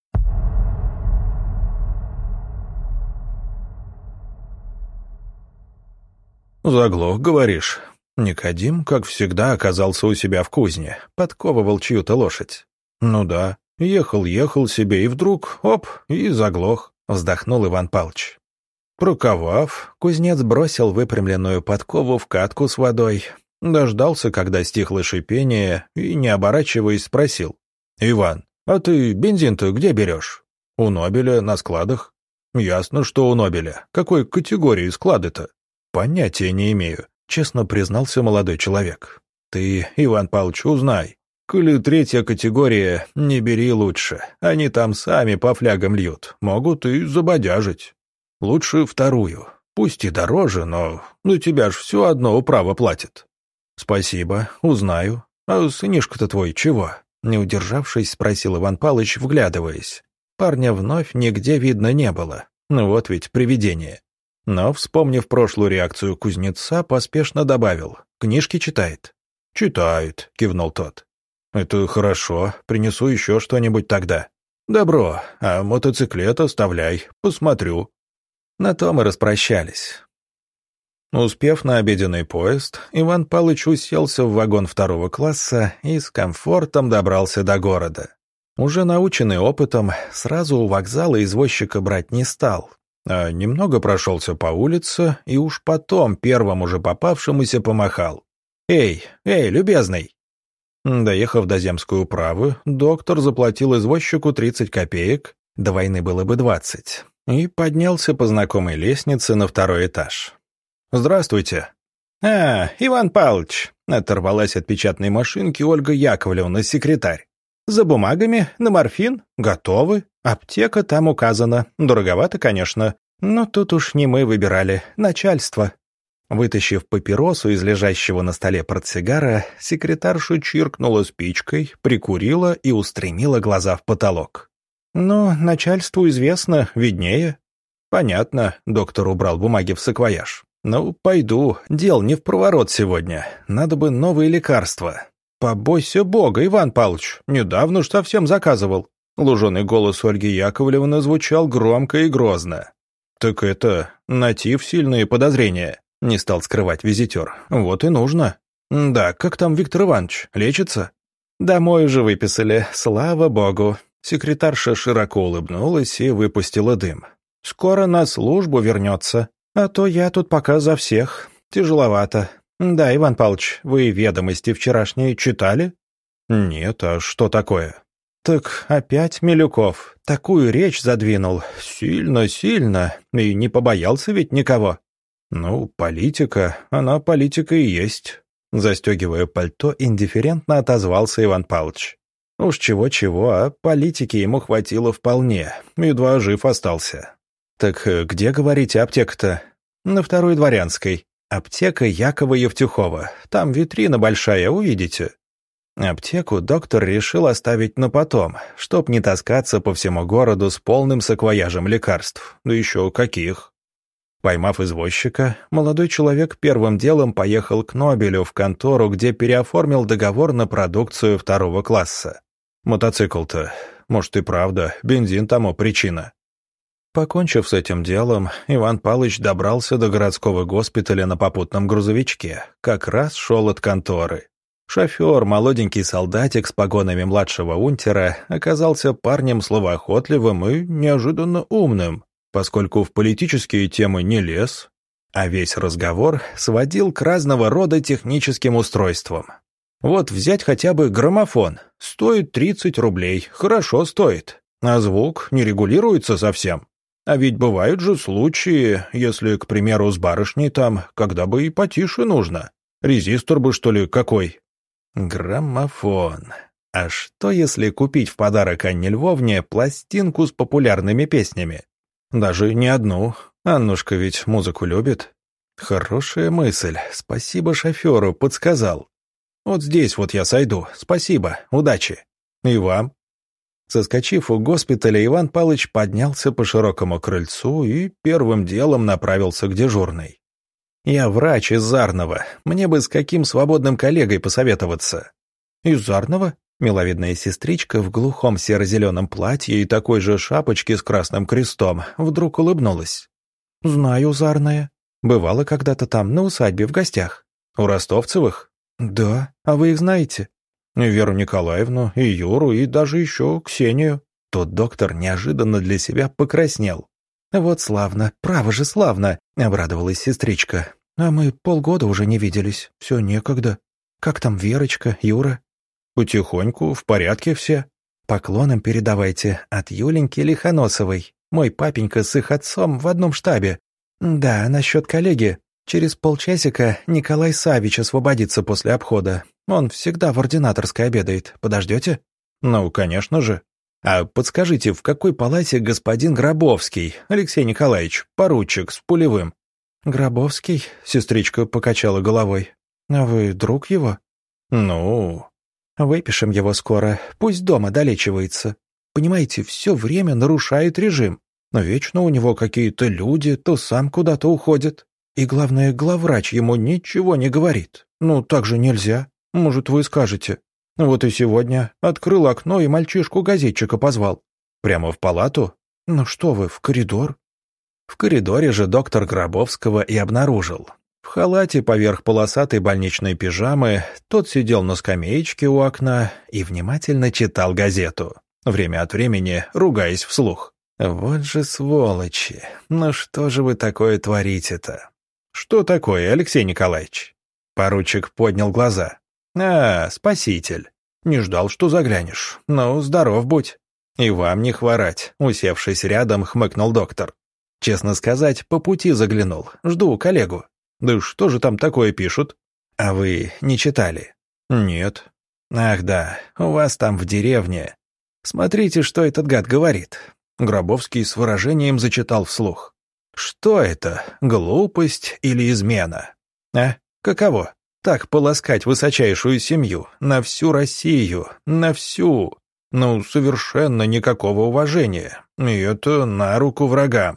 «Заглох, говоришь?» Никодим, как всегда, оказался у себя в кузне, подковывал чью-то лошадь. «Ну да, ехал-ехал себе, и вдруг, оп, и заглох», — вздохнул Иван Павлович. Проковав, кузнец бросил выпрямленную подкову в катку с водой, дождался, когда стихло шипение, и, не оборачиваясь, спросил: «Иван, а ты бензин-то где берешь?» «У Нобеля, на складах». «Ясно, что у Нобеля. Какой категории склады-то?» «Понятия не имею», — честно признался молодой человек. «Ты, Иван Павлович, узнай. Коли третья категория, не бери лучше. Они там сами по флягам льют, могут и забодяжить. Лучше вторую. Пусть и дороже, но на тебя ж все одно управа платит». «Спасибо, узнаю. А сынишка-то твой чего?» Не удержавшись, спросил Иван Павлович, вглядываясь. Парня вновь нигде видно не было. Ну вот ведь привидение. Но, вспомнив прошлую реакцию кузнеца, поспешно добавил: «Книжки читает». «Читает», — кивнул тот. «Это хорошо, принесу еще что-нибудь тогда». «Добро, а мотоциклет оставляй, посмотрю». На том и распрощались. Успев на обеденный поезд, Иван Павлович уселся в вагон второго класса и с комфортом добрался до города. Уже наученный опытом, сразу у вокзала извозчика брать не стал, а немного прошелся по улице и уж потом первому же попавшемуся помахал. «Эй, эй, любезный!» Доехав до земской управы, доктор заплатил извозчику тридцать копеек, до войны было бы двадцать, и поднялся по знакомой лестнице на второй этаж. «Здравствуйте». «А, Иван Павлович», — оторвалась от печатной машинки Ольга Яковлевна, секретарь. «За бумагами, на морфин, готовы, аптека там указана, дороговато, конечно, но тут уж не мы выбирали, начальство». Вытащив папиросу из лежащего на столе портсигара, секретарша чиркнула спичкой, прикурила и устремила глаза в потолок. «Ну, начальству известно, виднее». «Понятно», — доктор убрал бумаги в саквояж. «Ну, пойду, дел не в проворот сегодня, надо бы новые лекарства». «Побойся Бога, Иван Павлович, недавно ж совсем заказывал». Луженый голос Ольги Яковлевны звучал громко и грозно. «Так это, натив сильные подозрения», — не стал скрывать визитер. «Вот и нужно». «Да, как там Виктор Иванович, лечится?» «Домой уже выписали, слава богу». Секретарша широко улыбнулась и выпустила дым. «Скоро на службу вернется, а то я тут пока за всех. Тяжеловато. Да, Иван Павлович, вы ведомости вчерашние читали?» «Нет, а что такое?» «Так опять Милюков. Такую речь задвинул. Сильно, сильно. И не побоялся ведь никого». «Ну, политика, она политика и есть». Застегивая пальто, индифферентно отозвался Иван Павлович. Уж чего-чего, а политики ему хватило вполне. Едва жив остался. «Так где, говорите, аптека-то?» «На Второй Дворянской. Аптека Якова Евтюхова. Там витрина большая, увидите». Аптеку доктор решил оставить на потом, чтоб не таскаться по всему городу с полным саквояжем лекарств. Да еще каких. Поймав извозчика, молодой человек первым делом поехал к Нобелю в контору, где переоформил договор на продукцию второго класса. Мотоцикл-то, может и правда, бензин тому причина. Покончив с этим делом, Иван Павлович добрался до городского госпиталя на попутном грузовичке, как раз шел от конторы. Шофер, молоденький солдатик с погонами младшего унтера, оказался парнем словоохотливым и неожиданно умным, поскольку в политические темы не лез, а весь разговор сводил к разного рода техническим устройствам. Вот взять хотя бы граммофон. Стоит тридцать рублей, хорошо стоит, а звук не регулируется совсем. А ведь бывают же случаи, если, к примеру, с барышней там, когда бы и потише нужно. Резистор бы, что ли, какой? Граммофон. А что, если купить в подарок Анне Львовне пластинку с популярными песнями? Даже не одну. Аннушка ведь музыку любит. Хорошая мысль. Спасибо шоферу, подсказал. Вот здесь вот я сойду. Спасибо. Удачи. И вам. Соскочив у госпиталя, Иван Павлович поднялся по широкому крыльцу и первым делом направился к дежурной. «Я врач из Зарного. Мне бы с каким свободным коллегой посоветоваться?» «Из Зарного?» Миловидная сестричка в глухом серо-зеленом платье и такой же шапочке с красным крестом вдруг улыбнулась. «Знаю Зарное. Бывала когда-то там, на усадьбе, в гостях. У Ростовцевых?» «Да. А вы их знаете?» «Веру Николаевну, и Юру, и даже еще Ксению». Тут доктор неожиданно для себя покраснел. «Вот славно, право же славно», — обрадовалась сестричка. «А мы полгода уже не виделись, все некогда. Как там Верочка, Юра?» «Потихоньку, в порядке все». «Поклоном передавайте от Юленьки Лихоносовой. Мой папенька с их отцом в одном штабе. Да, насчет коллеги. Через полчасика Николай Савич освободится после обхода. Он всегда в ординаторской обедает. Подождете?» «Ну, конечно же. А подскажите, в какой палате господин Гробовский, Алексей Николаевич, поручик с пулевым?» «Гробовский?» — сестричка покачала головой. «А вы друг его?» «Ну...» «Выпишем его скоро. Пусть дома долечивается. Понимаете, все время нарушает режим. Но вечно у него какие-то люди, то сам куда-то уходит. И главное, главврач ему ничего не говорит. Ну, так же нельзя. Может, вы скажете. Вот и сегодня открыл окно и мальчишку-газетчика позвал. Прямо в палату? Ну что вы, в коридор?» В коридоре же доктор Гробовского и обнаружил. В халате поверх полосатой больничной пижамы тот сидел на скамеечке у окна и внимательно читал газету, время от времени ругаясь вслух. «Вот же сволочи! Ну что же вы такое творите-то?» «Что такое, Алексей Николаевич?» Поручик поднял глаза. «А, спаситель. Не ждал, что заглянешь. Ну, здоров будь». «И вам не хворать», — усевшись рядом, хмыкнул доктор. «Честно сказать, по пути заглянул. Жду коллегу». «Да что же там такое пишут?» «А вы не читали?» «Нет». «Ах да, у вас там в деревне. Смотрите, что этот гад говорит». Гробовский с выражением зачитал вслух. «Что это, глупость или измена? А, каково? Так полоскать высочайшую семью, на всю Россию, на всю. Ну, совершенно никакого уважения. И это на руку врагам.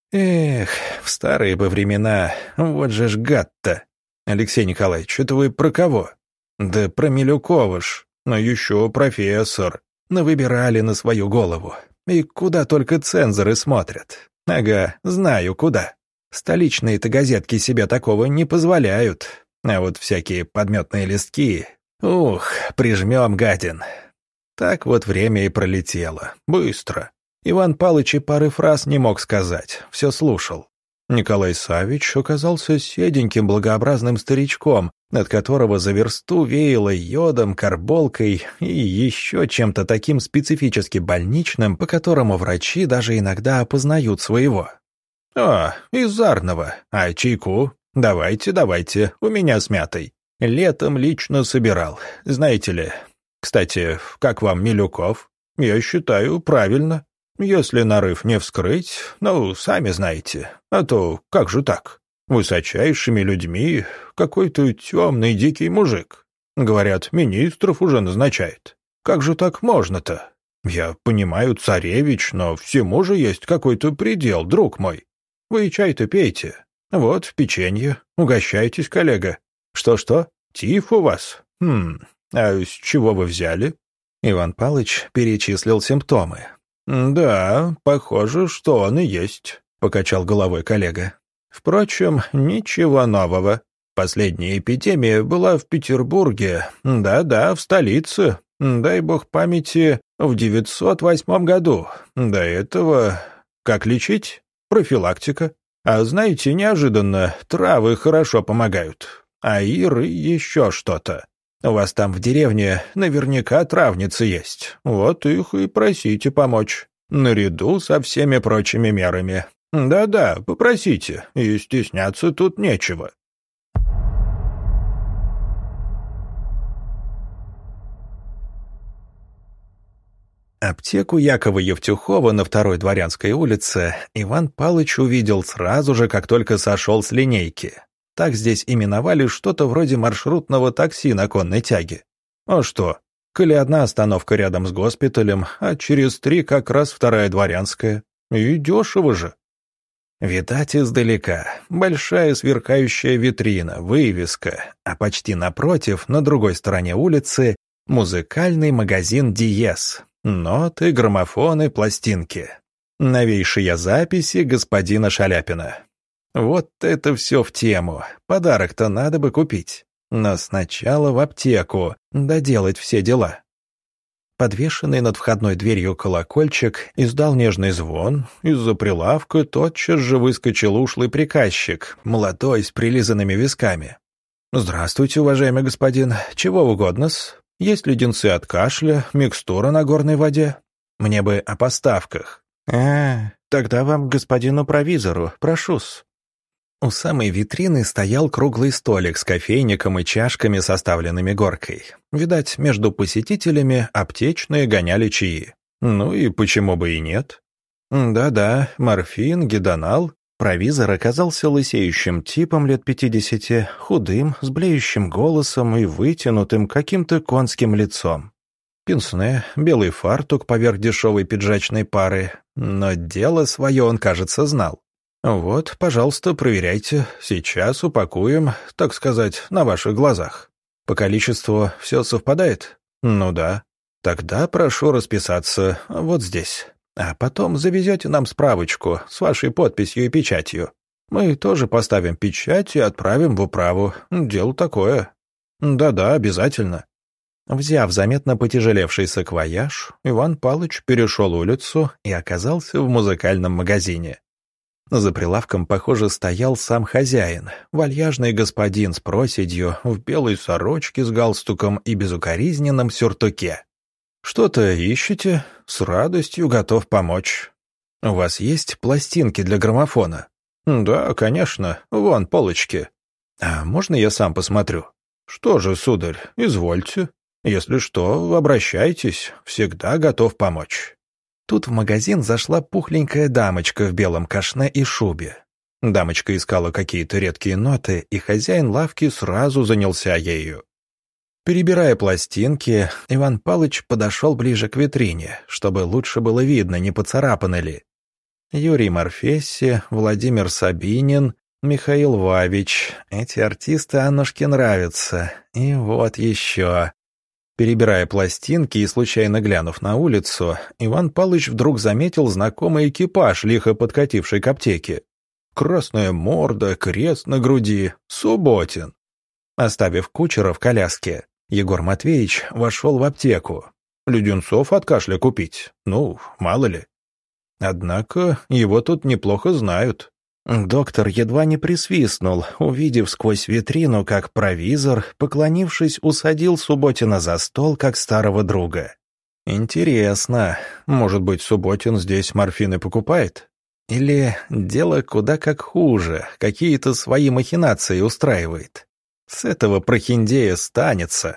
Эх, в старые бы времена, вот же ж гад-то. Алексей Николаевич, это вы про кого? Да про Милюкова ж, но еще профессор. Навыбирали на свою голову. И куда только цензоры смотрят. Ага, знаю куда. Столичные-то газетки себе такого не позволяют. А вот всякие подметные листки... Ух, прижмем, гадин. Так вот время и пролетело. Быстро. Иван Палыч и пары фраз не мог сказать. Все слушал. Николай Саввич оказался седеньким благообразным старичком, от которого за версту веяло йодом, карболкой и еще чем-то таким специфически больничным, по которому врачи даже иногда опознают своего. «О, из Зарного. А чайку? Давайте, давайте, у меня с мятой. Летом лично собирал, знаете ли. Кстати, как вам Милюков? Я считаю, правильно. Если нарыв не вскрыть, ну, сами знаете. А то как же так? Высочайшими людьми какой-то темный дикий мужик. Говорят, министров уже назначает. Как же так можно-то? Я понимаю, царевич, но всему же есть какой-то предел, друг мой. Вы чай-то пейте. Вот, печенье. Угощайтесь, коллега. Что-что? Тиф у вас? Хм, а с чего вы взяли?» Иван Палыч перечислил симптомы. «Да, похоже, что он и есть», — покачал головой коллега. «Впрочем, ничего нового. Последняя эпидемия была в Петербурге, да-да, в столице, дай бог памяти, в девятьсот восьмом году. До этого... Как лечить? Профилактика. А знаете, неожиданно, травы хорошо помогают. Аир и еще что-то. У вас там в деревне наверняка травницы есть. Вот их и просите помочь. Наряду со всеми прочими мерами. Да-да, попросите, и стесняться тут нечего». Аптеку Якова Евтюхова на второй Дворянской улице Иван Палыч увидел сразу же, как только сошел с линейки. Так здесь именовали что-то вроде маршрутного такси на конной тяге. А что, коли одна остановка рядом с госпиталем, а через три как раз вторая Дворянская. И дешево же. Видать издалека. Большая сверкающая витрина, вывеска, а почти напротив, на другой стороне улицы, музыкальный магазин «Диез». Ноты, граммофоны, пластинки. Новейшие записи господина Шаляпина. Вот это все в тему. Подарок-то надо бы купить. Но сначала в аптеку, доделать все дела. Подвешенный над входной дверью колокольчик издал нежный звон. Из-за прилавка тотчас же выскочил ушлый приказчик, молодой, с прилизанными висками. «Здравствуйте, уважаемый господин. Чего угодно-с? Есть леденцы от кашля, микстура на горной воде. Мне бы о поставках». «А, тогда вам к господину провизору, прошу-с». У самой витрины стоял круглый столик с кофейником и чашками, составленными горкой. Видать, между посетителями аптечные гоняли чаи. Ну и почему бы и нет? Да-да, морфин, гидонал. Провизор оказался лысеющим типом лет пятидесяти, худым, с блеющим голосом и вытянутым каким-то конским лицом. Пенсне, белый фартук поверх дешевой пиджачной пары, но дело свое он, кажется, знал. «Вот, пожалуйста, проверяйте. Сейчас упакуем, так сказать, на ваших глазах. По количеству все совпадает? Ну да. Тогда прошу расписаться вот здесь. А потом завезете нам справочку с вашей подписью и печатью. Мы тоже поставим печать и отправим в управу. Дело такое. Да-да, обязательно». Взяв заметно потяжелевший саквояж, Иван Палыч перешел улицу и оказался в музыкальном магазине. За прилавком, похоже, стоял сам хозяин, вальяжный господин с проседью, в белой сорочке с галстуком и безукоризненном сюртуке. «Что-то ищете? С радостью готов помочь. У вас есть пластинки для граммофона?» «Да, конечно, вон полочки. А можно я сам посмотрю?» «Что же, сударь, извольте. Если что, обращайтесь, всегда готов помочь». Тут в магазин зашла пухленькая дамочка в белом кашне и шубе. Дамочка искала какие-то редкие ноты, и хозяин лавки сразу занялся ею. Перебирая пластинки, Иван Палыч подошел ближе к витрине, чтобы лучше было видно, не поцарапаны ли. Юрий Морфесси, Владимир Сабинин, Михаил Вавич. Эти артисты Аннушке нравятся. И вот еще. Перебирая пластинки и случайно глянув на улицу, Иван Палыч вдруг заметил знакомый экипаж, лихо подкативший к аптеке. Красная морда, крест на груди. Субботин. Оставив кучера в коляске, Егор Матвеевич вошел в аптеку. Леденцов от кашля купить. Ну, мало ли. Однако его тут неплохо знают. Доктор едва не присвистнул, увидев сквозь витрину, как провизор, поклонившись, усадил Субботина за стол, как старого друга. Интересно, может быть, Субботин здесь морфины покупает? Или дело куда как хуже, какие-то свои махинации устраивает? С этого прохиндея станется.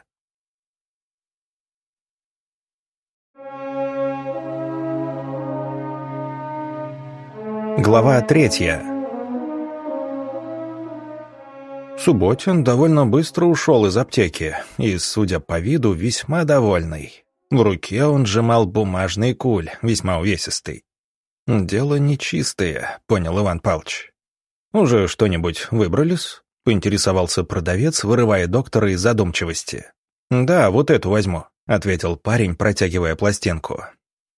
Глава третья. Субботин довольно быстро ушел из аптеки и, судя по виду, весьма довольный. В руке он сжимал бумажный куль, весьма увесистый. «Дело нечистое», — понял Иван Павлович. «Уже что-нибудь выбрались?» — поинтересовался продавец, вырывая доктора из задумчивости. «Да, вот эту возьму», — ответил парень, протягивая пластинку.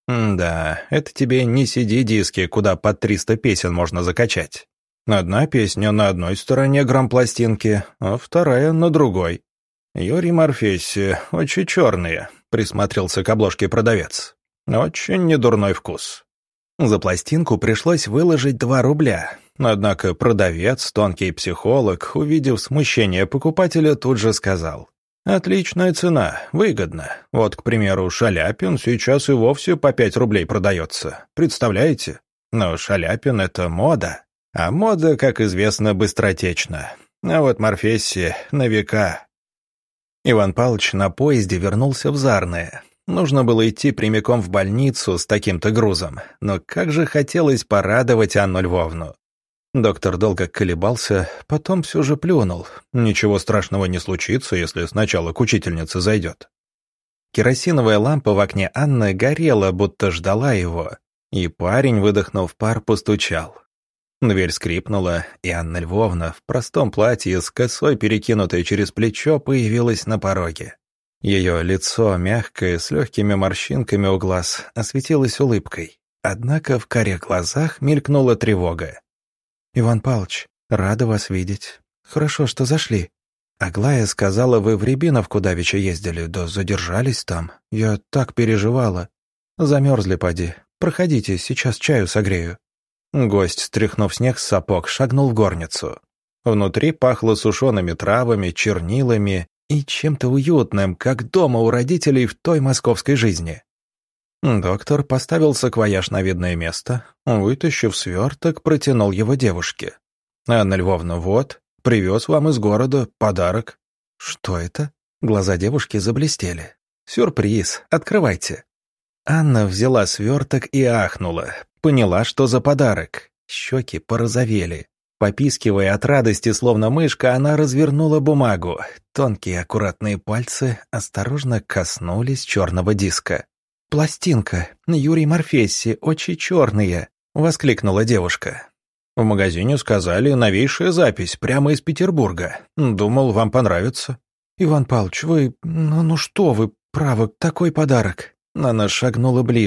«Да, это тебе не си ди-диски, куда под триста песен можно закачать. Одна песня на одной стороне грампластинки, а вторая на другой. Юрий Морфесси, очень черные», — присмотрелся к обложке продавец. «Очень недурной вкус». За пластинку пришлось выложить два рубля. Однако продавец, тонкий психолог, увидев смущение покупателя, тут же сказал: «Отличная цена, выгодно. Вот, к примеру, Шаляпин сейчас и вовсе по пять рублей продается. Представляете? Но Шаляпин — это мода. А мода, как известно, быстротечна. А вот Морфесси на века». Иван Павлович на поезде вернулся в Зарное. Нужно было идти прямиком в больницу с таким-то грузом, но как же хотелось порадовать Анну Львовну. Доктор долго колебался, потом все же плюнул. Ничего страшного не случится, если сначала к учительнице зайдет. Керосиновая лампа в окне Анны горела, будто ждала его, и парень, выдохнув пар, постучал. Дверь скрипнула, и Анна Львовна в простом платье с косой, перекинутой через плечо, появилась на пороге. Ее лицо, мягкое, с легкими морщинками у глаз, осветилось улыбкой. Однако в карих глазах мелькнула тревога. «Иван Павлович, рада вас видеть. Хорошо, что зашли. Аглая сказала, вы в Рябиновку давеча ездили, да задержались там. Я так переживала. Замерзли, поди. Проходите, сейчас чаю согрею». Гость, стряхнув снег с сапог, шагнул в горницу. Внутри пахло сушеными травами, чернилами и чем-то уютным, как дома у родителей в той московской жизни. Доктор поставил саквояж на видное место, вытащив сверток, протянул его девушке. «Анна Львовна, вот, привез вам из города подарок». «Что это?» Глаза девушки заблестели. «Сюрприз, открывайте». Анна взяла сверток и ахнула, поняла, что за подарок. Щеки порозовели. Попискивая от радости, словно мышка, она развернула бумагу. Тонкие аккуратные пальцы осторожно коснулись черного диска. «Пластинка, Юрий Морфесси, очи черные», — воскликнула девушка. «В магазине сказали, новейшая запись, прямо из Петербурга. Думал, вам понравится». «Иван Павлович, вы... Ну, ну что вы, право, такой подарок». Она шагнула ближе.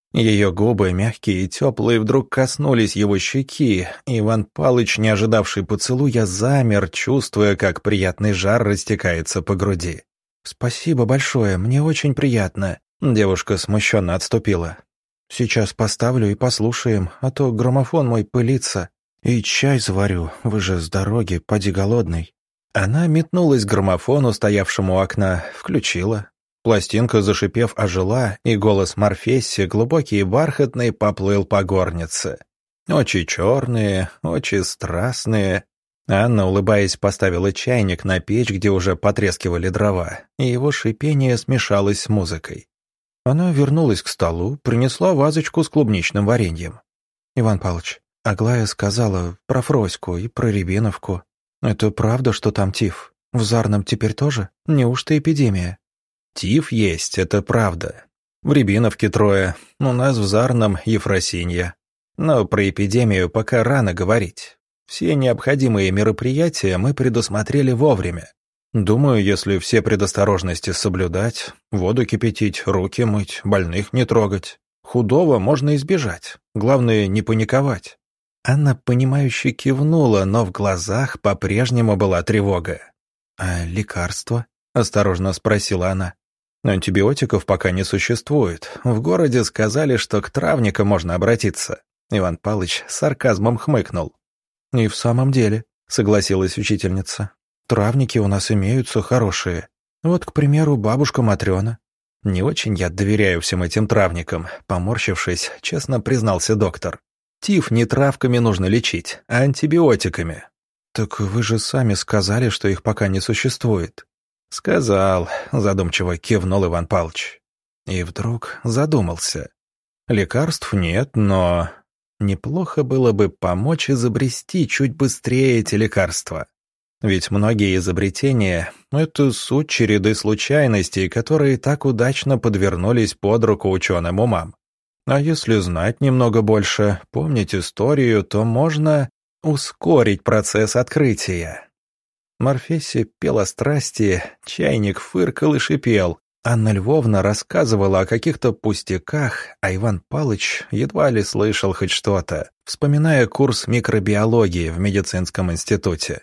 Ее губы, мягкие и теплые, вдруг коснулись его щеки, и Иван Палыч, не ожидавший поцелуя, замер, чувствуя, как приятный жар растекается по груди. «Спасибо большое, мне очень приятно», — девушка смущенно отступила. «Сейчас поставлю и послушаем, а то граммофон мой пылится. И чай заварю, вы же с дороги, поди голодный». Она метнулась к граммофону, стоявшему у окна, включила. Пластинка, зашипев, ожила, и голос Морфесси, глубокий и бархатный, поплыл по горнице. Очи черные, очи страстные. Анна, улыбаясь, поставила чайник на печь, где уже потрескивали дрова, и его шипение смешалось с музыкой. Она вернулась к столу, принесла вазочку с клубничным вареньем. «Иван Павлович, Аглая сказала про Фроську и про Рябиновку. Это правда, что там тиф? В Зарном теперь тоже? Неужто эпидемия?» «Тиф есть, это правда. В Рябиновке трое, у нас в Зарном Ефросинья. Но про эпидемию пока рано говорить. Все необходимые мероприятия мы предусмотрели вовремя. Думаю, если все предосторожности соблюдать, воду кипятить, руки мыть, больных не трогать, худого можно избежать. Главное, не паниковать». Анна, понимающе кивнула, но в глазах по-прежнему была тревога. «А лекарства?» — осторожно спросила она. «Антибиотиков пока не существует. В городе сказали, что к травникам можно обратиться». Иван Павлович с сарказмом хмыкнул. «И в самом деле», — согласилась учительница, — «травники у нас имеются хорошие. Вот, к примеру, бабушка Матрёна». «Не очень я доверяю всем этим травникам», — поморщившись, честно признался доктор. «Тиф не травками нужно лечить, а антибиотиками». «Так вы же сами сказали, что их пока не существует». «Сказал», — задумчиво кивнул Иван Павлович. И вдруг задумался. «Лекарств нет, но неплохо было бы помочь изобрести чуть быстрее эти лекарства. Ведь многие изобретения — это суть череды случайностей, которые так удачно подвернулись под руку ученым умам. А если знать немного больше, помнить историю, то можно ускорить процесс открытия». Морфесси пела страсти, чайник фыркал и шипел. Анна Львовна рассказывала о каких-то пустяках, а Иван Палыч едва ли слышал хоть что-то, вспоминая курс микробиологии в медицинском институте.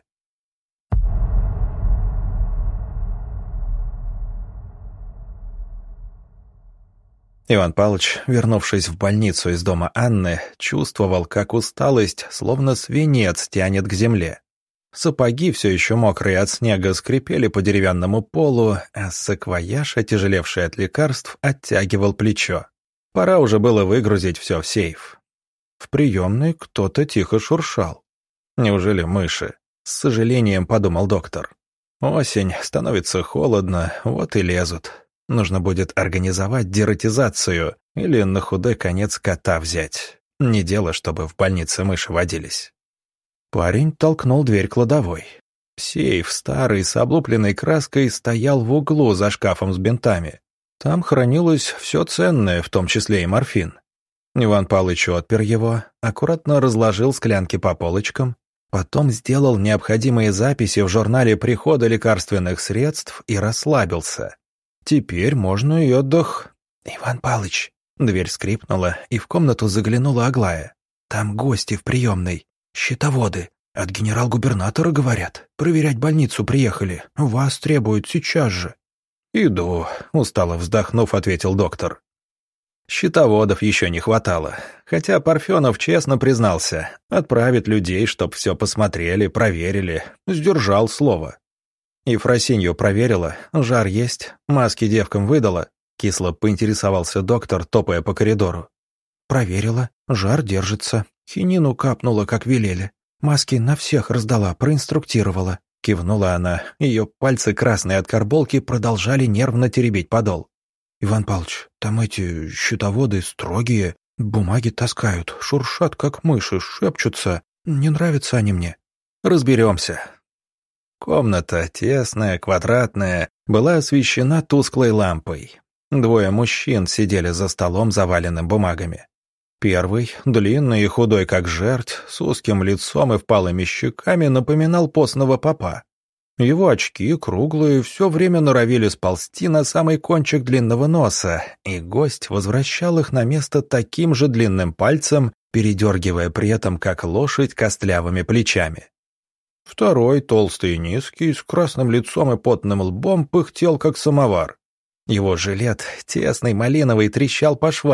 Иван Павлович, вернувшись в больницу из дома Анны, чувствовал, как усталость, словно свинец, тянет к земле. Сапоги, все еще мокрые от снега, скрипели по деревянному полу, а саквояж, отяжелевший от лекарств, оттягивал плечо. Пора уже было выгрузить все в сейф. В приемной кто-то тихо шуршал. Неужели мыши? С сожалением подумал доктор. Осень, становится холодно, вот и лезут. Нужно будет организовать дератизацию или на худой конец кота взять. Не дело, чтобы в больнице мыши водились. Парень толкнул дверь кладовой. Сейф, старый, с облупленной краской, стоял в углу за шкафом с бинтами. Там хранилось все ценное, в том числе и морфин. Иван Павлович отпер его, аккуратно разложил склянки по полочкам, потом сделал необходимые записи в журнале прихода лекарственных средств и расслабился. Теперь можно и отдох. «Иван Павлович!» Дверь скрипнула, и в комнату заглянула Аглая. «Там гости в приемной. Счетоводы. От генерал-губернатора, говорят. Проверять больницу приехали. Вас требуют сейчас же». «Иду», — устало вздохнув, ответил доктор. Счетоводов еще не хватало. Хотя Парфенов честно признался. Отправит людей, чтоб все посмотрели, проверили. Сдержал слово. Ефросинью проверила. Жар есть. Маски девкам выдала. Кисло поинтересовался доктор, топая по коридору. «Проверила. Жар держится. Хинину капнула, как велели. Маски на всех раздала, проинструктировала». Кивнула она. Ее пальцы, красные от карболки, продолжали нервно теребить подол. «Иван Павлович, там эти счетоводы строгие, бумаги таскают, шуршат, как мыши, шепчутся. Не нравятся они мне». «Разберемся». Комната, тесная, квадратная, была освещена тусклой лампой. Двое мужчин сидели за столом, заваленным бумагами. Первый, длинный и худой как жерть, с узким лицом и впалыми щеками, напоминал постного попа. Его очки, круглые, все время норовили сползти на самый кончик длинного носа, и гость возвращал их на место таким же длинным пальцем, передергивая при этом как лошадь костлявыми плечами. Второй, толстый и низкий, с красным лицом и потным лбом, пыхтел как самовар. Его жилет, тесный, малиновый, трещал по швам,